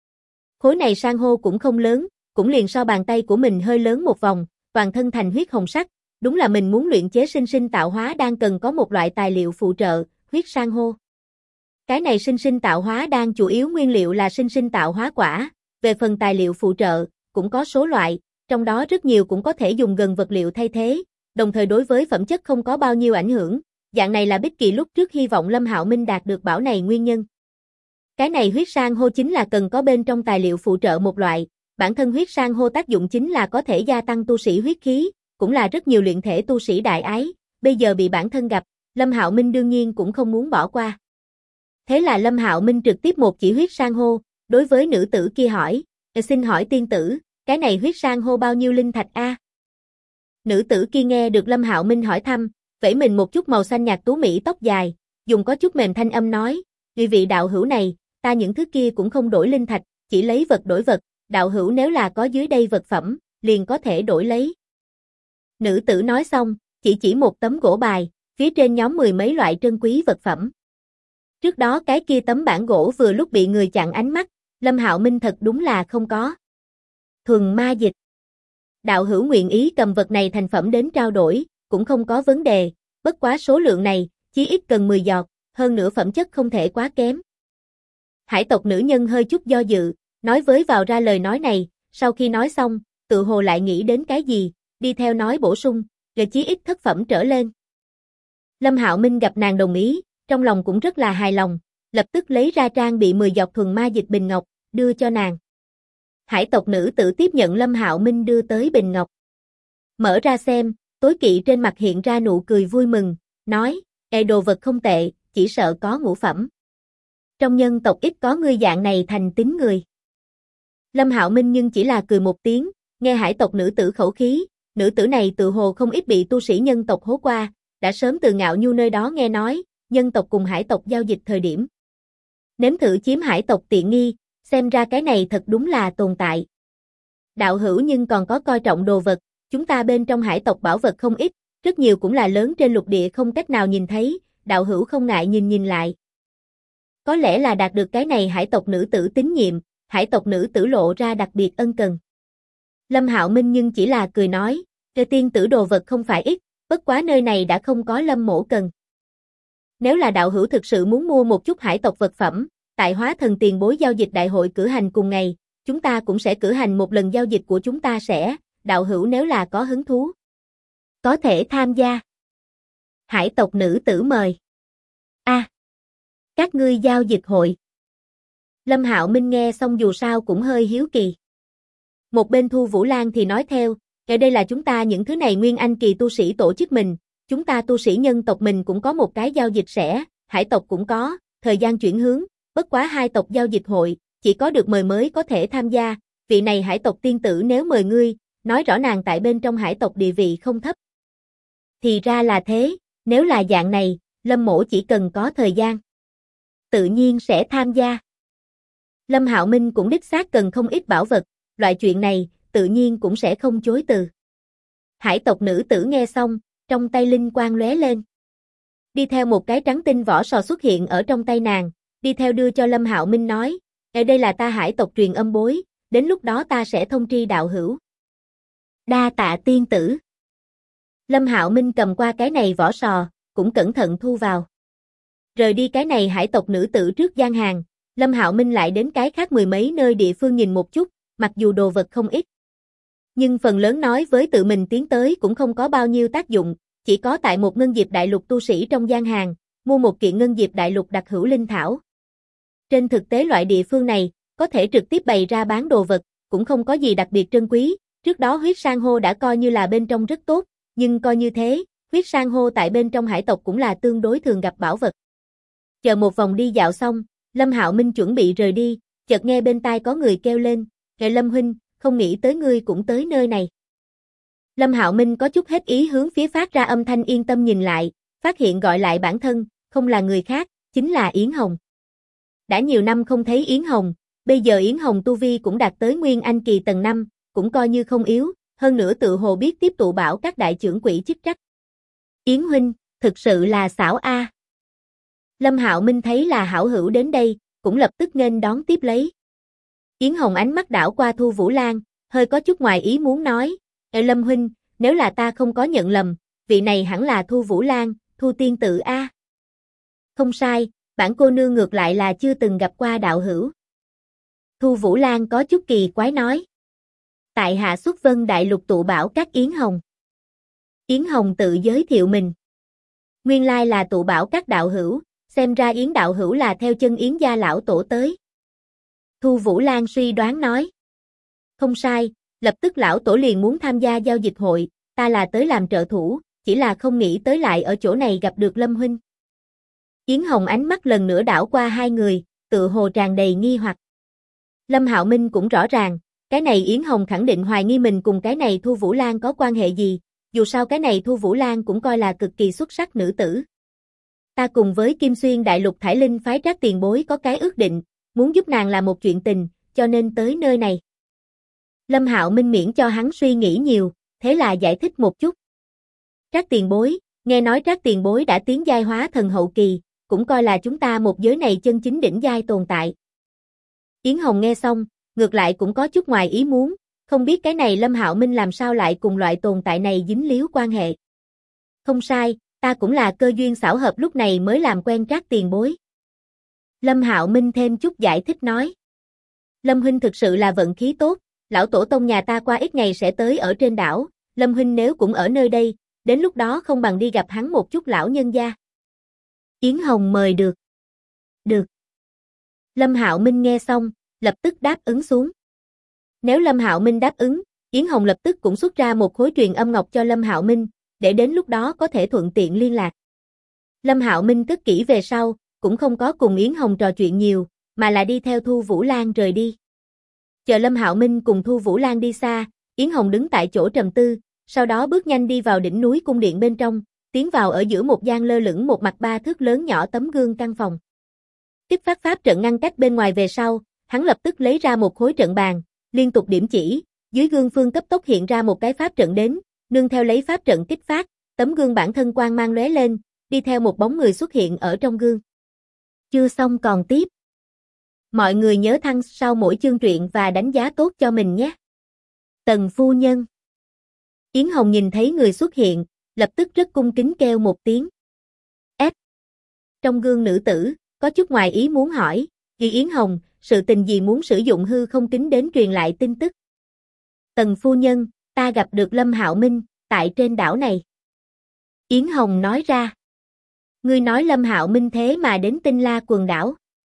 Khối này san hô cũng không lớn, cũng liền so bàn tay của mình hơi lớn một vòng, toàn thân thành huyết hồng sắc, đúng là mình muốn luyện chế sinh sinh tạo hóa đang cần có một loại tài liệu phụ trợ, huyết san hô. Cái này sinh sinh tạo hóa đang chủ yếu nguyên liệu là sinh sinh tạo hóa quả, về phần tài liệu phụ trợ, cũng có số loại, trong đó rất nhiều cũng có thể dùng gần vật liệu thay thế, đồng thời đối với phẩm chất không có bao nhiêu ảnh hưởng, dạng này là Bích Kỳ lúc trước hy vọng Lâm Hạo Minh đạt được bảo này nguyên nhân. Cái này huyết san hô chính là cần có bên trong tài liệu phụ trợ một loại, bản thân huyết san hô tác dụng chính là có thể gia tăng tu sĩ huyết khí, cũng là rất nhiều luyện thể tu sĩ đại ái, bây giờ bị bản thân gặp, Lâm Hạo Minh đương nhiên cũng không muốn bỏ qua. Thế là Lâm Hạo Minh trực tiếp một chỉ huyết san hô, đối với nữ tử kia hỏi, xin hỏi tiên tử, cái này huyết san hô bao nhiêu linh thạch a? Nữ tử kia nghe được Lâm Hạo Minh hỏi thăm, vẫy mình một chút màu xanh nhạt tú mỹ tóc dài, dùng có chút mềm thanh âm nói, vì vị đạo hữu này, ta những thứ kia cũng không đổi linh thạch, chỉ lấy vật đổi vật, đạo hữu nếu là có dưới đây vật phẩm, liền có thể đổi lấy. Nữ tử nói xong, chỉ một tấm gỗ bài, phía trên nhóm mười mấy loại trân quý vật phẩm. Trước đó cái kia tấm bản gỗ vừa lúc bị người chặn ánh mắt, Lâm Hạo Minh thật đúng là không có. Thuần ma dịch. Đạo hữu nguyện ý cầm vật này thành phẩm đến trao đổi, cũng không có vấn đề, bất quá số lượng này, chí ít cần 10 giọt, hơn nữa phẩm chất không thể quá kém. Hải tộc nữ nhân hơi chút do dự, nói với vào ra lời nói này, sau khi nói xong, tự hồ lại nghĩ đến cái gì, đi theo nói bổ sung, là chí ít thất phẩm trở lên. Lâm Hạo Minh gặp nàng đồng ý, trong lòng cũng rất là hài lòng, lập tức lấy ra trang bị 10 giọt thuần ma dịch bình ngọc, đưa cho nàng. Hải tộc nữ tử tiếp nhận Lâm Hạo Minh đưa tới bình ngọc. Mở ra xem, tối kỵ trên mặt hiện ra nụ cười vui mừng, nói, đồ vật không tệ, chỉ sợ có ngũ phẩm. Trong nhân tộc ít có ngươi dạng này thành tín người. Lâm Hạo Minh nhưng chỉ là cười một tiếng, nghe hải tộc nữ tử khẩu khí, nữ tử này tự hồ không ít bị tu sĩ nhân tộc hố qua, đã sớm từ Ngạo Nhu nơi đó nghe nói, nhân tộc cùng hải tộc giao dịch thời điểm. Nếm thử chiếm hải tộc tiện nghi, xem ra cái này thật đúng là tồn tại. Đạo hữu nhưng còn có coi trọng đồ vật, chúng ta bên trong hải tộc bảo vật không ít, rất nhiều cũng là lớn trên lục địa không cách nào nhìn thấy, đạo hữu không ngại nhìn lại. Có lẽ là đạt được cái này hải tộc nữ tử tín nhiệm, hải tộc nữ tử lộ ra đặc biệt ân cần. Lâm Hạo Minh nhưng chỉ là cười nói, tiên tử đồ vật không phải ít, bất quá nơi này đã không có Lâm mỗ cần. Nếu là đạo hữu thực sự muốn mua một chút hải tộc vật phẩm, tại Hóa Thần Tiền Bối giao dịch đại hội cử hành cùng ngày, chúng ta cũng sẽ cử hành một lần giao dịch của chúng ta sẽ, đạo hữu nếu là có hứng thú, có thể tham gia. Hải tộc nữ tử mời. Các ngươi giao dịch hội. Lâm Hạo Minh nghe xong dù sao cũng hơi hiếu kỳ. Một bên Thu Vũ Lan thì nói theo, đây là chúng ta những thứ này nguyên anh kỳ tu sĩ tổ chức mình, chúng ta tu sĩ nhân tộc mình cũng có một cái giao dịch sẽ, hải tộc cũng có, thời gian chuyển hướng, bất quá hai tộc giao dịch hội, chỉ có được mời mới có thể tham gia, vị này hải tộc tiên tử nếu mời ngươi, nói rõ nàng tại bên trong hải tộc địa vị không thấp. Thì ra là thế, Nếu là dạng này, Lâm mỗ chỉ cần có thời gian, tự nhiên sẽ tham gia. Lâm Hạo Minh cũng đích xác cần không ít bảo vật, loại chuyện này, tự nhiên cũng sẽ không chối từ. Hải tộc nữ tử nghe xong, trong tay linh quang lóe lên. Đi theo một cái trắng tinh vỏ sò xuất hiện ở trong tay nàng, đi theo đưa cho Lâm Hạo Minh nói, ở đây là ta hải tộc truyền âm bối, đến lúc đó ta sẽ thông tri đạo hữu. Đa tạ tiên tử. Lâm Hạo Minh cầm qua cái này vỏ sò, cũng cẩn thận thu vào. Rời đi cái này hải tộc nữ tử trước gian hàng, Lâm Hạo Minh lại đến cái khác mười mấy nơi địa phương nhìn một chút, mặc dù đồ vật không ít. Nhưng phần lớn nói với tự mình tiến tới cũng không có bao nhiêu tác dụng, chỉ có tại một ngân diệp đại lục tu sĩ trong gian hàng, mua một kiện ngân diệp đại lục đặc hữu linh thảo. Trên thực tế loại địa phương này, có thể trực tiếp bày ra bán đồ vật, cũng không có gì đặc biệt trân quý, trước đó huyết san hô đã coi như là bên trong rất tốt, nhưng coi như thế, huyết san hô tại bên trong hải tộc cũng là tương đối thường gặp bảo vật. Chờ một vòng đi dạo xong, Lâm Hạo Minh chuẩn bị rời đi, chợt nghe bên tai có người kêu lên, "Hệ Lâm huynh, không nghĩ tới ngươi cũng tới nơi này." Lâm Hạo Minh có chút hết ý hướng phía phát ra âm thanh yên tâm nhìn lại, phát hiện gọi lại bản thân, không là người khác, chính là Yến Hồng. Đã nhiều năm không thấy Yến Hồng, bây giờ Yến Hồng tu vi cũng đạt tới Nguyên Anh kỳ tầng 5, cũng coi như không yếu, hơn nữa tự hồ biết tiếp tụ bảo các đại trưởng quỹ chức trách. Yến huynh, thực sự là xảo a. Lâm Hạo Minh thấy là hảo hữu đến đây, cũng lập tức nghênh đón tiếp lấy. Yến Hồng ánh mắt đảo qua Thu Vũ Lan, hơi có chút ngoài ý muốn nói, Lâm huynh, nếu là ta không có nhận lầm, vị này hẳn là Thu Vũ Lan, Thu tiên tử a. Không sai, bản cô nương ngược lại là chưa từng gặp qua đạo hữu. Thu Vũ Lan có chút kỳ quái nói. Tại hạ xuất vân đại lục tụ bảo các Yến Hồng. Yến Hồng tự giới thiệu mình. Nguyên lai là tụ bảo các đạo hữu, xem ra Yến đạo hữu là theo chân Yến gia lão tổ tới. Thu Vũ Lan suy đoán nói. Không sai, lập tức lão tổ liền muốn tham gia giao dịch hội, ta là tới làm trợ thủ, chỉ là không nghĩ tới lại ở chỗ này gặp được Lâm huynh. Yến Hồng ánh mắt lần nữa đảo qua hai người, tự hồ tràn đầy nghi hoặc. Lâm Hạo Minh cũng rõ ràng, cái này Yến Hồng khẳng định hoài nghi mình cùng cái này Thu Vũ Lan có quan hệ gì, dù sao cái này Thu Vũ Lan cũng coi là cực kỳ xuất sắc nữ tử. Ta cùng với Kim Xuyên Đại Lục Thải Linh phái Trác tiền bối có cái ước định, muốn giúp nàng làm một chuyện tình, cho nên tới nơi này. Lâm Hạo Minh miễn cho hắn suy nghĩ nhiều, thế là giải thích một chút. Trác tiền bối, nghe nói Trác tiền bối đã tiến giai hóa thần hậu kỳ, cũng coi là chúng ta một giới này chân chính đỉnh giai tồn tại. Yến Hồng nghe xong, ngược lại cũng có chút ngoài ý muốn, không biết cái này Lâm Hạo Minh làm sao lại cùng loại tồn tại này dính líu quan hệ. Không sai, ta cũng là cơ duyên xảo hợp lúc này mới làm quen Trác tiền bối. Lâm Hạo Minh thêm chút giải thích nói. Lâm huynh thực sự là vận khí tốt, lão tổ tông nhà ta qua ít ngày sẽ tới ở trên đảo, Lâm huynh nếu cũng ở nơi đây, đến lúc đó không bằng đi gặp hắn một chút lão nhân gia. Yến Hồng mời được. Được. Lâm Hạo Minh nghe xong, lập tức đáp ứng xuống. Nếu Lâm Hạo Minh đáp ứng, Yến Hồng lập tức cũng xuất ra một khối truyền âm ngọc cho Lâm Hạo Minh, để đến lúc đó có thể thuận tiện liên lạc. Lâm Hạo Minh cất kỹ về sau, cũng không có cùng Yến Hồng trò chuyện nhiều, mà là đi theo Thu Vũ Lan rời đi. Chờ Lâm Hạo Minh cùng Thu Vũ Lan đi xa, Yến Hồng đứng tại chỗ trầm tư, sau đó bước nhanh đi vào đỉnh núi cung điện bên trong, tiến vào ở giữa một gian lơ lửng một mặt 3 thước lớn nhỏ tấm gương căn phòng. Kích phát pháp trận ngăn cách bên ngoài về sau, hắn lập tức lấy ra một khối trận bàn, liên tục điểm chỉ, dưới gương phương cấp tốc hiện ra một cái pháp trận đến, nương theo lấy pháp trận kích phát, tấm gương bản thân quang mang lóe lên, đi theo một bóng người xuất hiện ở trong gương. Chưa xong còn tiếp. Mọi người nhớ thăng sau mỗi chương truyện và đánh giá tốt cho mình nhé. Tần phu nhân. Yến Hồng nhìn thấy người xuất hiện, lập tức rất cung kính kêu một tiếng. Ép. Trong gương nữ tử, có chút ngoài ý muốn hỏi, vì Yến Hồng, sự tình gì muốn sử dụng hư không kính đến truyền lại tin tức. Tần phu nhân, ta gặp được Lâm Hạo Minh, tại trên đảo này. Yến Hồng nói ra. Ngươi nói Lâm Hạo Minh thế mà đến Tinh La quần đảo.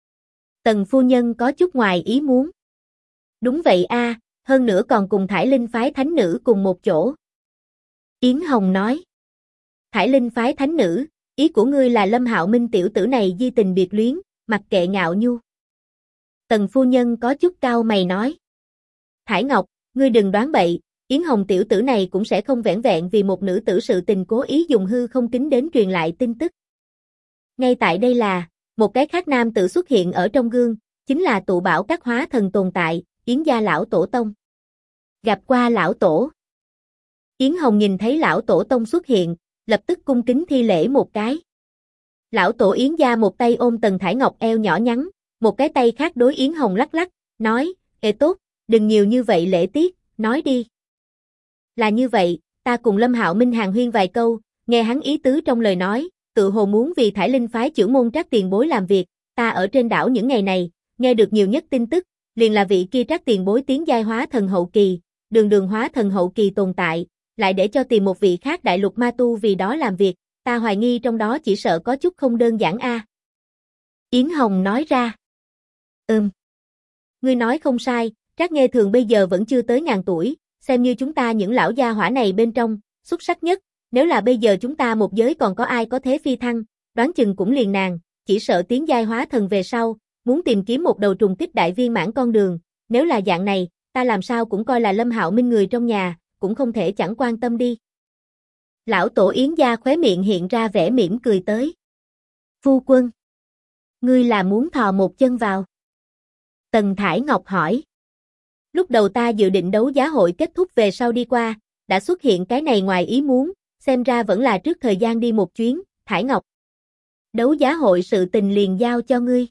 Tần phu nhân có chút ngoài ý muốn. Đúng vậy a, hơn nữa còn cùng Thải Linh phái thánh nữ cùng một chỗ. Yến Hồng nói. Thải Linh phái thánh nữ, ý của ngươi là Lâm Hạo Minh tiểu tử này di tình biệt luyến, mặc kệ ngạo nhu. Tần phu nhân có chút cau mày nói. Thải Ngọc, ngươi đừng đoán bậy, Yến Hồng tiểu tử này cũng sẽ không vẻn vẹn vì một nữ tử sự tình cố ý dùng hư không kính đến truyền lại tin tức. Ngay tại đây là, một cái khác nam tử xuất hiện ở trong gương, chính là tụ bảo các hóa thần tồn tại, Yến gia lão tổ tông. Gặp qua lão tổ. Yến Hồng nhìn thấy lão tổ tông xuất hiện, lập tức cung kính thi lễ một cái. Lão tổ Yến gia một tay ôm Tần Thải Ngọc eo nhỏ nhắn, một cái tay khác đối Yến Hồng lắc lắc, nói, ê tốt, đừng nhiều như vậy lễ tiết, nói đi. Là như vậy, ta cùng Lâm Hạo Minh hàn huyên vài câu, nghe hắn ý tứ trong lời nói, tự hồ muốn vì Thải Linh phái trưởng môn Trác tiền bối làm việc, ta ở trên đảo những ngày này, nghe được nhiều nhất tin tức, liền là vị kia Trác tiền bối tiến giai hóa thần hậu kỳ, đường hóa thần hậu kỳ tồn tại, lại để cho tìm một vị khác đại lục ma tu vì đó làm việc, ta hoài nghi trong đó chỉ sợ có chút không đơn giản a. Yến Hồng nói ra. Ngươi nói không sai, Trác Nghê Thường bây giờ vẫn chưa tới ngàn tuổi, xem như chúng ta những lão gia hỏa này bên trong, xuất sắc nhất, nếu là bây giờ chúng ta một giới còn có ai có thế phi thăng, đoán chừng cũng liền nàng, chỉ sợ tiến giai hóa thần về sau, muốn tìm kiếm một đầu trùng kích đại viên mãn con đường, nếu là dạng này, ta làm sao cũng coi là Lâm Hạo Minh người trong nhà, cũng không thể chẳng quan tâm đi. Lão tổ Yến gia khóe miệng hiện ra vẻ mỉm cười tới. Phu quân, ngươi là muốn thò một chân vào? Tần Thải Ngọc hỏi. Lúc đầu ta dự định đấu giá hội kết thúc về sau đi qua, đã xuất hiện cái này ngoài ý muốn, xem ra vẫn là trước thời gian đi một chuyến, Thải Ngọc. Đấu giá hội sự tình liền giao cho ngươi.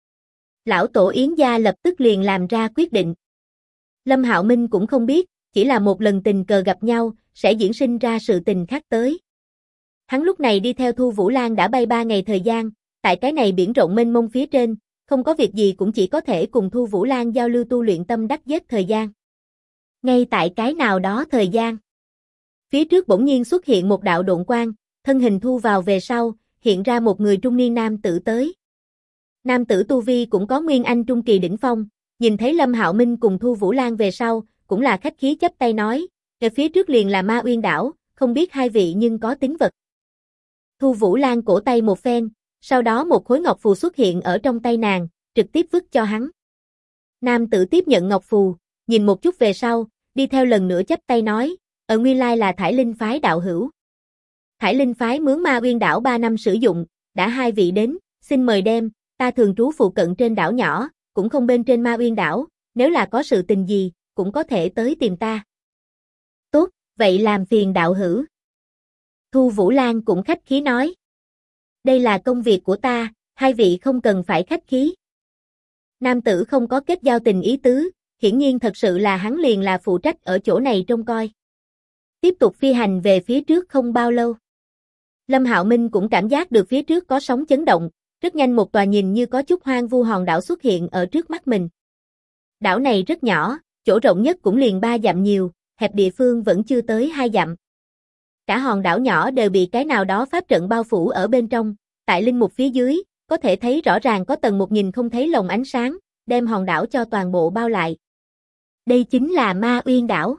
Lão tổ Yến gia lập tức liền làm ra quyết định. Lâm Hạo Minh cũng không biết, chỉ là một lần tình cờ gặp nhau, sẽ diễn sinh ra sự tình khác tới. Hắn lúc này đi theo Thu Vũ Lan đã bay 3 ngày thời gian, tại cái này biển rộng mênh mông phía trên, không có việc gì cũng chỉ có thể cùng Thu Vũ Lan giao lưu tu luyện tâm đắc giết thời gian. Ngay tại cái nào đó thời gian, phía trước bỗng nhiên xuất hiện một đạo độn quang, thân hình thu vào về sau, hiện ra một người trung niên nam tử tới. Nam tử tu vi cũng có nguyên anh trung kỳ đỉnh phong, nhìn thấy Lâm Hạo Minh cùng Thu Vũ Lan về sau, cũng là khách khí chấp tay nói, ở phía trước liền là Ma Uyên đảo, không biết hai vị nhưng có tín vật. Thu Vũ Lan cổ tay một phen, sau đó một khối ngọc phù xuất hiện ở trong tay nàng, trực tiếp vứt cho hắn. Nam tử tiếp nhận ngọc phù, nhìn một chút về sau, đi theo lần nữa chấp tay nói, ở nguyên lai là Thải Linh phái đạo hữu. Thải Linh phái mướn Ma Uyên đảo 3 năm sử dụng, đã hai vị đến, xin mời đem, ta thường trú phụ cận trên đảo nhỏ, cũng không bên trên Ma Uyên đảo, nếu là có sự tình gì, cũng có thể tới tìm ta. Tốt, vậy làm phiền đạo hữu. Thu Vũ Lan cũng khách khí nói. Đây là công việc của ta, hai vị không cần phải khách khí. Nam tử không có kết giao tình ý tứ, hiển nhiên thật sự là hắn liền là phụ trách ở chỗ này trông coi. Tiếp tục phi hành về phía trước không bao lâu. Lâm Hạo Minh cũng cảm giác được phía trước có sóng chấn động, rất nhanh một tòa nhìn như có chút hoang vu hòn đảo xuất hiện ở trước mắt mình. Đảo này rất nhỏ, chỗ rộng nhất cũng liền 3 dặm nhiều, hẹp địa phương vẫn chưa tới 2 dặm. Cả hòn đảo nhỏ đều bị cái nào đó pháp trận bao phủ ở bên trong, tại linh mục phía dưới, có thể thấy rõ ràng có tầng một nhìn không thấy lồng ánh sáng, đem hòn đảo cho toàn bộ bao lại. Đây chính là Ma Uyên đảo.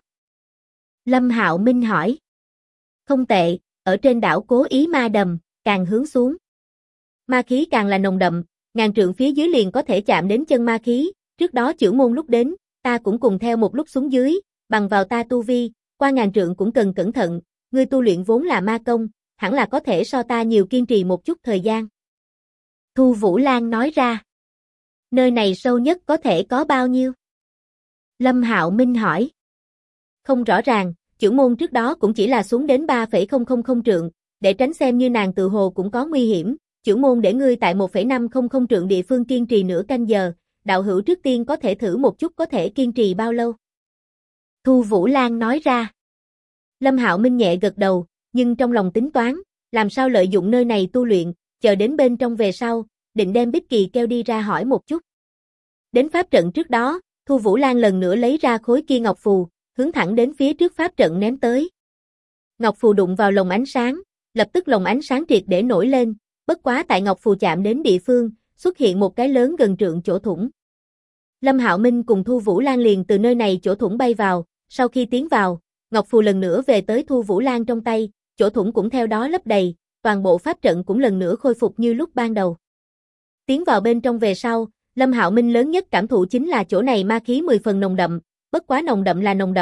Lâm Hạo Minh hỏi. Không tệ, ở trên đảo cố ý ma đầm, càng hướng xuống. Ma khí càng là nồng đậm, ngàn trượng phía dưới liền có thể chạm đến chân ma khí, trước đó chưởng môn lúc đến, ta cũng cùng theo một lúc xuống dưới, bằng vào ta tu vi, qua ngàn trượng cũng cần cẩn thận, ngươi tu luyện vốn là ma công, hẳn là có thể so ta nhiều kiên trì một chút thời gian. Thu Vũ Lan nói ra. Nơi này sâu nhất có thể có bao nhiêu? Lâm Hạo Minh hỏi. Không rõ ràng, chưởng môn trước đó cũng chỉ là xuống đến 3,000 trượng, để tránh xem như nàng tự hồ cũng có nguy hiểm, chưởng môn để ngươi tại 1,500 trượng địa phương kiên trì nửa canh giờ, đạo hữu trước tiên có thể thử một chút có thể kiên trì bao lâu. Thu Vũ Lan nói ra. Lâm Hạo Minh nhẹ gật đầu, nhưng trong lòng tính toán, làm sao lợi dụng nơi này tu luyện, chờ đến bên trong về sau, định đem Bích Kỳ kêu đi ra hỏi một chút. Đến pháp trận trước đó, Thu Vũ Lan lần nữa lấy ra khối kia ngọc phù, hướng thẳng đến phía trước pháp trận ném tới. Ngọc phù đụng vào lồng ánh sáng, lập tức lồng ánh sáng triệt để nổi lên, bất quá tại ngọc phù chạm đến địa phương, xuất hiện một cái lớn gần trượng chỗ thủng. Lâm Hạo Minh cùng Thu Vũ Lan liền từ nơi này chỗ thủng bay vào, sau khi tiến vào, ngọc phù lần nữa về tới Thu Vũ Lan trong tay, chỗ thủng cũng theo đó lấp đầy, toàn bộ pháp trận cũng lần nữa khôi phục như lúc ban đầu. Tiến vào bên trong về sau, Lâm Hạo Minh lớn nhất cảm thụ chính là chỗ này ma khí 10 phần nồng đậm, bất quá nồng đậm là nồng đậm,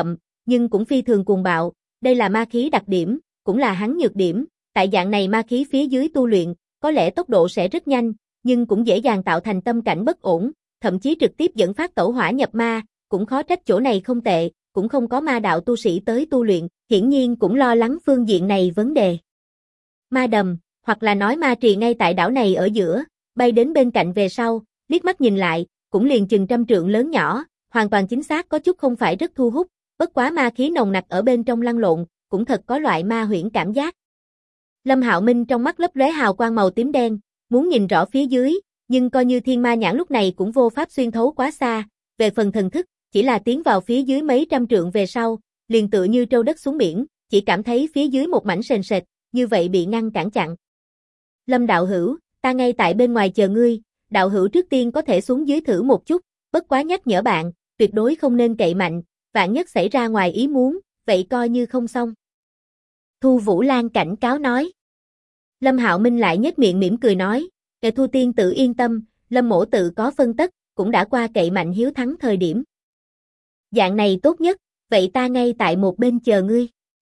nhưng cũng phi thường cuồng bạo, đây là ma khí đặc điểm, cũng là hắn nhược điểm, tại dạng này ma khí phía dưới tu luyện, có lẽ tốc độ sẽ rất nhanh, nhưng cũng dễ dàng tạo thành tâm cảnh bất ổn, thậm chí trực tiếp dẫn phát tẩu hỏa nhập ma, cũng khó trách chỗ này không tệ, cũng không có ma đạo tu sĩ tới tu luyện, hiển nhiên cũng lo lắng phương diện này vấn đề. Ma đầm, hoặc là nói ma trì ngay tại đảo này ở giữa, bay đến bên cạnh về sau, liếc mắt nhìn lại, cũng liền chừng 100 trượng lớn nhỏ, hoàn toàn chính xác có chút không phải rất thu hút, bất quá ma khí nồng nặc ở bên trong lăn lộn, cũng thật có loại ma huyễn cảm giác. Lâm Hạo Minh trong mắt lấp lóe hào quang màu tím đen, muốn nhìn rõ phía dưới, nhưng coi như thiên ma nhãn lúc này cũng vô pháp xuyên thấu quá xa, về phần thần thức, chỉ là tiến vào phía dưới mấy trăm trượng về sau, liền tựa như trâu đất xuống biển, chỉ cảm thấy phía dưới một mảnh sền sệt, như vậy bị ngăn cản chặn. Lâm đạo hữu, ta ngay tại bên ngoài chờ ngươi, đạo hữu trước tiên có thể xuống dưới thử một chút, bất quá nhắc nhở bạn, tuyệt đối không nên cậy mạnh, vạn nhất xảy ra ngoài ý muốn, vậy coi như không xong. Thu Vũ Lan cảnh cáo nói. Lâm Hạo Minh lại nhếch miệng mỉm cười nói, kẻ Thu tiên tự yên tâm, Lâm mỗ tự có phân tất, cũng đã qua cậy mạnh hiếu thắng thời điểm. Dạng này tốt nhất, vậy ta ngay tại một bên chờ ngươi.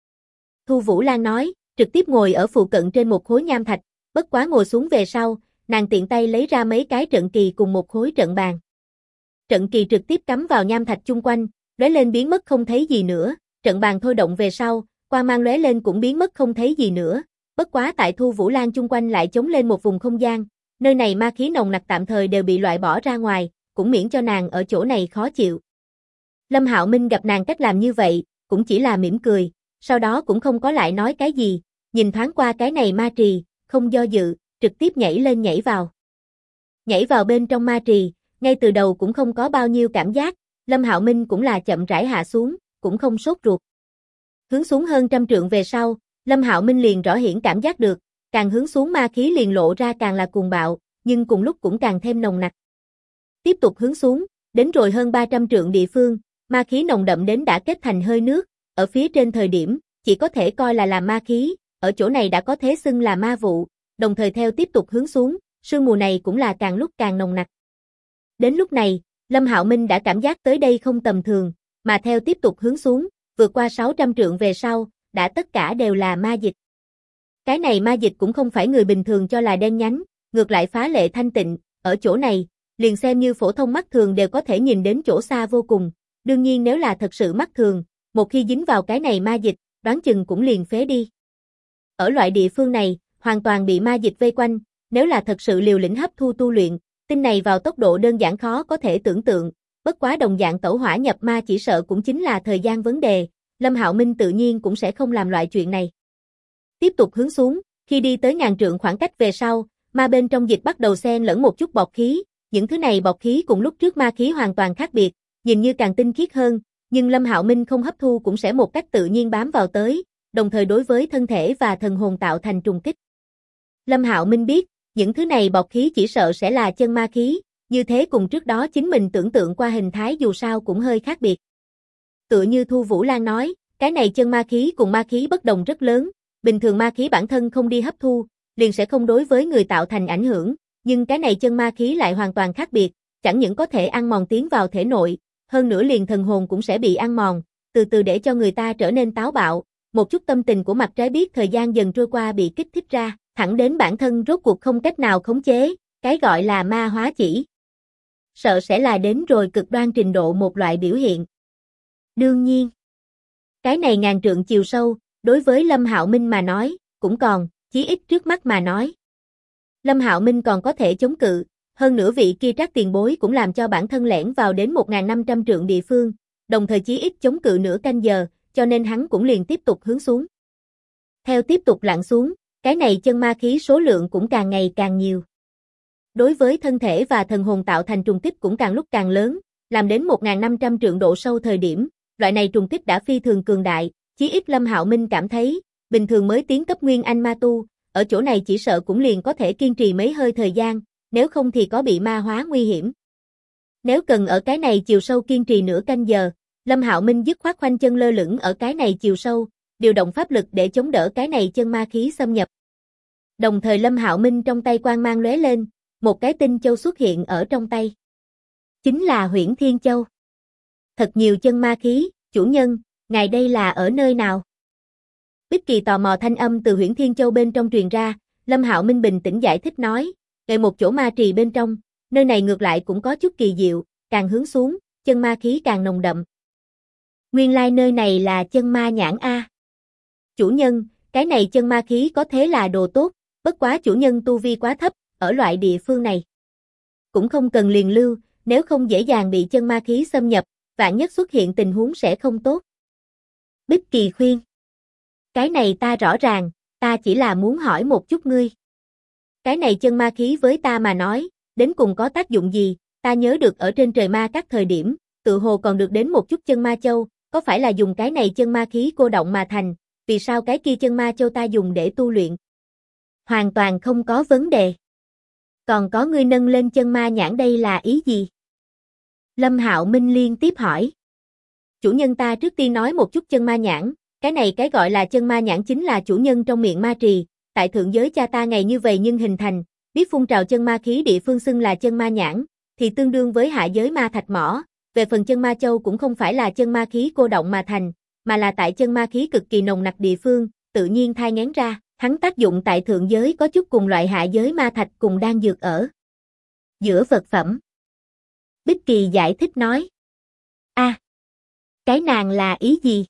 Thu Vũ Lan nói, trực tiếp ngồi ở phụ cận trên một khối nham thạch, bất quá ngồi xuống về sau, nàng tiện tay lấy ra mấy cái trận kỳ cùng một khối trận bàn. Trận kỳ trực tiếp cắm vào nham thạch chung quanh, lóe lên biến mất không thấy gì nữa, trận bàn thôi động về sau, quang mang lóe lên cũng biến mất không thấy gì nữa, bất quá tại Thu Vũ Lan chung quanh lại chống lên một vùng không gian, nơi này ma khí nồng nặc tạm thời đều bị loại bỏ ra ngoài, cũng miễn cho nàng ở chỗ này khó chịu. Lâm Hạo Minh gặp nàng cách làm như vậy, cũng chỉ là mỉm cười, sau đó cũng không có lại nói cái gì, nhìn thoáng qua cái này ma trì, không do dự, trực tiếp nhảy lên nhảy vào. Nhảy vào bên trong ma trì, ngay từ đầu cũng không có bao nhiêu cảm giác, Lâm Hạo Minh cũng là chậm rãi hạ xuống, cũng không sốt ruột. Hướng xuống hơn 100 trượng về sau, Lâm Hạo Minh liền rõ hiển cảm giác được, càng hướng xuống ma khí liền lộ ra càng là cuồng bạo, nhưng cùng lúc cũng càng thêm nồng nặc. Tiếp tục hướng xuống, đến rồi hơn 300 trượng địa phương, ma khí nồng đậm đến đã kết thành hơi nước, ở phía trên thời điểm, chỉ có thể coi là ma khí, ở chỗ này đã có thế xưng là ma vụ, đồng thời theo tiếp tục hướng xuống, sương mù này cũng là càng lúc càng nồng nặc. Đến lúc này, Lâm Hạo Minh đã cảm giác tới đây không tầm thường, mà theo tiếp tục hướng xuống, vượt qua 600 trượng về sau, đã tất cả đều là ma dịch. Cái này ma dịch cũng không phải người bình thường cho là đen nhánh, ngược lại phá lệ thanh tịnh, ở chỗ này, liền xem như phổ thông mắt thường đều có thể nhìn đến chỗ xa vô cùng, đương nhiên nếu là thật sự mắt thường, một khi dính vào cái này ma dịch, đoán chừng cũng liền phế đi. Ở loại địa phương này, hoàn toàn bị ma dịch vây quanh, nếu là thật sự liều lĩnh hấp thu tu luyện, tin này vào tốc độ đơn giản khó có thể tưởng tượng, bất quá đồng dạng tẩu hỏa nhập ma chỉ sợ cũng chính là thời gian vấn đề, Lâm Hạo Minh tự nhiên cũng sẽ không làm loại chuyện này. Tiếp tục hướng xuống, khi đi tới 1000 trượng khoảng cách về sau, ma bên trong dịch bắt đầu xen lẫn một chút bọt khí, những thứ này bọt khí cùng lúc trước ma khí hoàn toàn khác biệt, nhìn như càng tinh khiết hơn, nhưng Lâm Hạo Minh không hấp thu cũng sẽ một cách tự nhiên bám vào tới, đồng thời đối với thân thể và thần hồn tạo thành trùng kích. Lâm Hạo Minh biết, những thứ này bọt khí chỉ sợ sẽ là chân ma khí, như thế cùng trước đó chính mình tưởng tượng qua hình thái dù sao cũng hơi khác biệt. Tựa như Thu Vũ Lan nói, cái này chân ma khí cùng ma khí bất đồng rất lớn, bình thường ma khí bản thân không đi hấp thu, liền sẽ không đối với người tạo thành ảnh hưởng, nhưng cái này chân ma khí lại hoàn toàn khác biệt, chẳng những có thể ăn mòn tiến vào thể nội, hơn nữa liền thần hồn cũng sẽ bị ăn mòn, từ từ để cho người ta trở nên táo bạo, một chút tâm tình của mặt trái biết thời gian dần trôi qua bị kích thích ra, thẳng đến bản thân rốt cuộc không cách nào khống chế, cái gọi là ma hóa chỉ. Sợ sẽ là đến rồi cực đoan trình độ một loại biểu hiện. Đương nhiên, cái này 1000 trượng chiều sâu, đối với Lâm Hạo Minh mà nói, cũng còn, chí ít trước mắt mà nói. Lâm Hạo Minh còn có thể chống cự, hơn nữa vị kia Trác tiền bối cũng làm cho bản thân lẻn vào đến 1500 trượng địa phương, đồng thời chí ít chống cự nửa canh giờ, cho nên hắn cũng liền tiếp tục hướng xuống. Theo tiếp tục lặn xuống, cái này chân ma khí số lượng cũng càng ngày càng nhiều. Đối với thân thể và thần hồn tạo thành trùng kích cũng càng lúc càng lớn, làm đến 1500 trượng độ sâu thời điểm, loại này trùng kích đã phi thường cường đại, chí ít Lâm Hạo Minh cảm thấy, bình thường mới tiến cấp nguyên anh ma tu, ở chỗ này chỉ sợ cũng liền có thể kiên trì mấy hơi thời gian, nếu không thì có bị ma hóa nguy hiểm. Nếu cần ở cái này chiều sâu kiên trì nửa canh giờ, Lâm Hạo Minh dứt khoát khoanh chân lơ lửng ở cái này chiều sâu, điều động pháp lực để chống đỡ cái này chân ma khí xâm nhập. Đồng thời Lâm Hạo Minh trong tay quang mang lóe lên, một cái tinh châu xuất hiện ở trong tay. Chính là Huyễn Thiên Châu. Thật nhiều chân ma khí, chủ nhân, Ngài đây là ở nơi nào? Bích Kỳ tò mò thanh âm từ Huyễn Thiên Châu bên trong truyền ra, Lâm Hạo Minh bình tĩnh giải thích nói, tại một chỗ ma trì bên trong, nơi này ngược lại cũng có chút kỳ diệu, càng hướng xuống, chân ma khí càng nồng đậm. Nguyên lai nơi này là chân ma nhãn a. Chủ nhân, cái này chân ma khí có thế là đồ tốt, bất quá chủ nhân tu vi quá thấp, ở loại địa phương này. Cũng không cần liền lưu, nếu không dễ dàng bị chân ma khí xâm nhập, vạn nhất xuất hiện tình huống sẽ không tốt. Bích Kỳ khuyên. Cái này ta rõ ràng, ta chỉ là muốn hỏi một chút ngươi. Cái này chân ma khí với ta mà nói, đến cùng có tác dụng gì, ta nhớ được ở trên trời ma các thời điểm, tự hồ còn được đến một chút chân ma châu, có phải là dùng cái này chân ma khí cô động mà thành, vì sao cái kia chân ma châu ta dùng để tu luyện? Hoàn toàn không có vấn đề. Còn có ngươi nâng lên chân ma nhãn đây là ý gì? Lâm Hạo Minh liên tiếp hỏi. Chủ nhân ta trước tiên nói một chút chân ma nhãn, cái này cái gọi là chân ma nhãn chính là chủ nhân trong miệng ma trì, tại thượng giới cha ta ngày như vậy nhưng hình thành, biết phun trào chân ma khí địa phương xưng là chân ma nhãn, thì tương đương với hạ giới ma thạch mỏ, về phần chân ma châu cũng không phải là chân ma khí cô động mà thành, mà là tại chân ma khí cực kỳ nồng nặc địa phương, tự nhiên thai nghén ra, hắn tác dụng tại thượng giới có chút cùng loại hạ giới ma thạch cùng đang dược ở giữa vật phẩm. Bích Kỳ giải thích nói. Cái nàng là ý gì?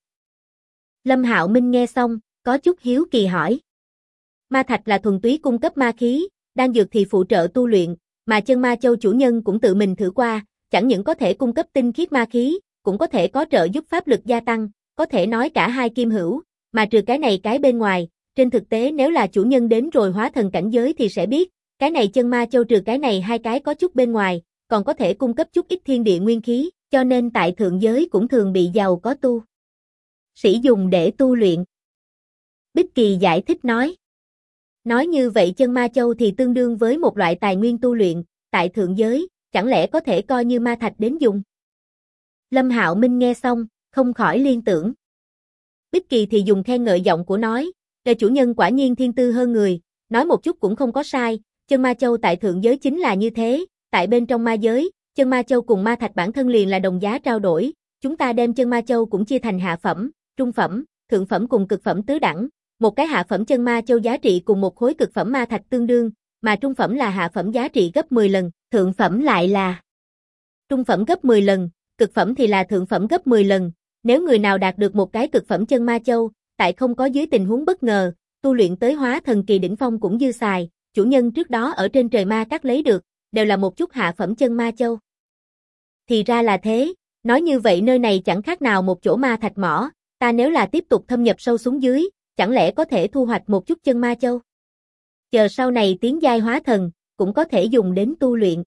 Lâm Hạo Minh nghe xong, có chút hiếu kỳ hỏi. Ma thạch là thuần túy cung cấp ma khí, đan dược thì phụ trợ tu luyện, mà chân ma châu chủ nhân cũng tự mình thử qua, chẳng những có thể cung cấp tinh khiết ma khí, cũng có thể có trợ giúp pháp lực gia tăng, có thể nói cả hai kim hữu, mà trừ cái này cái bên ngoài, trên thực tế nếu là chủ nhân đến rồi hóa thần cảnh giới thì sẽ biết, cái này chân ma châu trừ cái này hai cái có chút bên ngoài, còn có thể cung cấp chút ít thiên địa nguyên khí, cho nên tại thượng giới cũng thường bị giàu có tu sĩ dùng để tu luyện. Bích Kỳ giải thích nói. Nói như vậy chân ma châu thì tương đương với một loại tài nguyên tu luyện, tại thượng giới, chẳng lẽ có thể coi như ma thạch đến dùng? Lâm Hạo Minh nghe xong, không khỏi liên tưởng. Bích Kỳ thì dùng khen ngợi giọng của nói, là chủ nhân quả nhiên thiên tư hơn người, nói một chút cũng không có sai, chân ma châu tại thượng giới chính là như thế, tại bên trong ma giới, chân ma châu cùng ma thạch bản thân liền là đồng giá trao đổi, chúng ta đem chân ma châu cũng chia thành hạ phẩm, trung phẩm, thượng phẩm cùng cực phẩm tứ đẳng, một cái hạ phẩm chân ma châu giá trị cùng một khối cực phẩm ma thạch tương đương, mà trung phẩm là hạ phẩm giá trị gấp 10 lần, thượng phẩm lại là trung phẩm gấp 10 lần, cực phẩm thì là thượng phẩm gấp 10 lần, nếu người nào đạt được một cái cực phẩm chân ma châu, tại không có dưới tình huống bất ngờ, tu luyện tới hóa thần kỳ đỉnh phong cũng dư xài, chủ nhân trước đó ở trên trời ma các lấy được, đều là một chút hạ phẩm chân ma châu. Thì ra là thế, nói như vậy nơi này chẳng khác nào một chỗ ma thạch mỏ, ta nếu là tiếp tục thâm nhập sâu xuống dưới, chẳng lẽ có thể thu hoạch một chút chân ma châu? Chờ sau này tiến giai hóa thần, cũng có thể dùng đến tu luyện.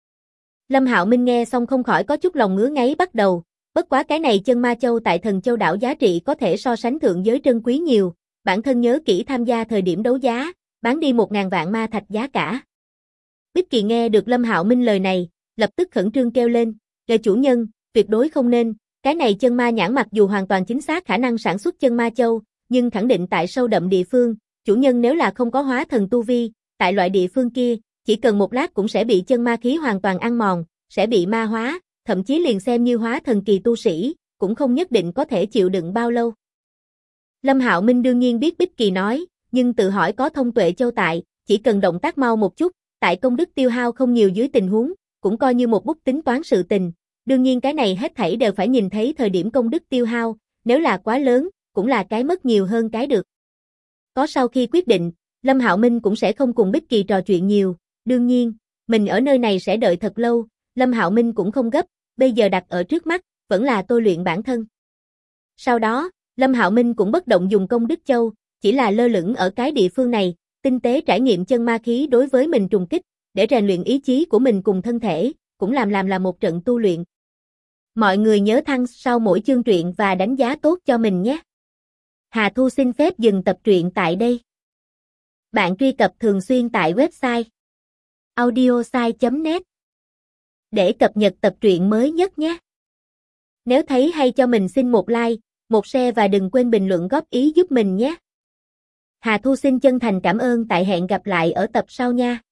Lâm Hạo Minh nghe xong không khỏi có chút lòng ngứa ngáy bắt đầu, bất quá cái này chân ma châu tại Thần Châu đảo giá trị có thể so sánh thượng giới trân quý nhiều, bản thân nhớ kỹ tham gia thời điểm đấu giá, bán đi 1000 vạn ma thạch giá cả. Bích Kỳ nghe được Lâm Hạo Minh lời này, lập tức khẩn trương kêu lên, "Là chủ nhân, tuyệt đối không nên, cái này chân ma nhãn mặc dù hoàn toàn chính xác khả năng sản xuất chân ma châu, nhưng khẳng định tại sâu đậm địa phương, chủ nhân nếu là không có hóa thần tu vi, tại loại địa phương kia, chỉ cần một lát cũng sẽ bị chân ma khí hoàn toàn ăn mòn, sẽ bị ma hóa, thậm chí liền xem như hóa thần kỳ tu sĩ, cũng không nhất định có thể chịu đựng bao lâu." Lâm Hạo Minh đương nhiên biết Bích Kỳ nói, nhưng tự hỏi có thông tuệ châu tại, chỉ cần động tác mau một chút, tại công đức tiêu hao không nhiều dưới tình huống, cũng coi như một bút tính toán sự tình. Đương nhiên cái này hết thảy đều phải nhìn thấy thời điểm công đức tiêu hao, nếu là quá lớn, cũng là cái mất nhiều hơn cái được. Có sau khi quyết định, Lâm Hạo Minh cũng sẽ không cùng Bích Kỳ trò chuyện nhiều, đương nhiên, mình ở nơi này sẽ đợi thật lâu, Lâm Hạo Minh cũng không gấp, bây giờ đặt ở trước mắt, vẫn là tôi luyện bản thân. Sau đó, Lâm Hạo Minh cũng bất động dùng công đức châu, chỉ là lơ lửng ở cái địa phương này, tinh tế trải nghiệm chân ma khí đối với mình trùng kích, để rèn luyện ý chí của mình cùng thân thể, cũng làm là một trận tu luyện. Mọi người nhớ thăng sau mỗi chương truyện và đánh giá tốt cho mình nhé. Hà Thu xin phép dừng tập truyện tại đây. Bạn truy cập thường xuyên tại website audiosai.net để cập nhật tập truyện mới nhất nhé. Nếu thấy hay cho mình xin một like, một share và đừng quên bình luận góp ý giúp mình nhé. Hà Thu xin chân thành cảm ơn, tại hẹn gặp lại ở tập sau nha.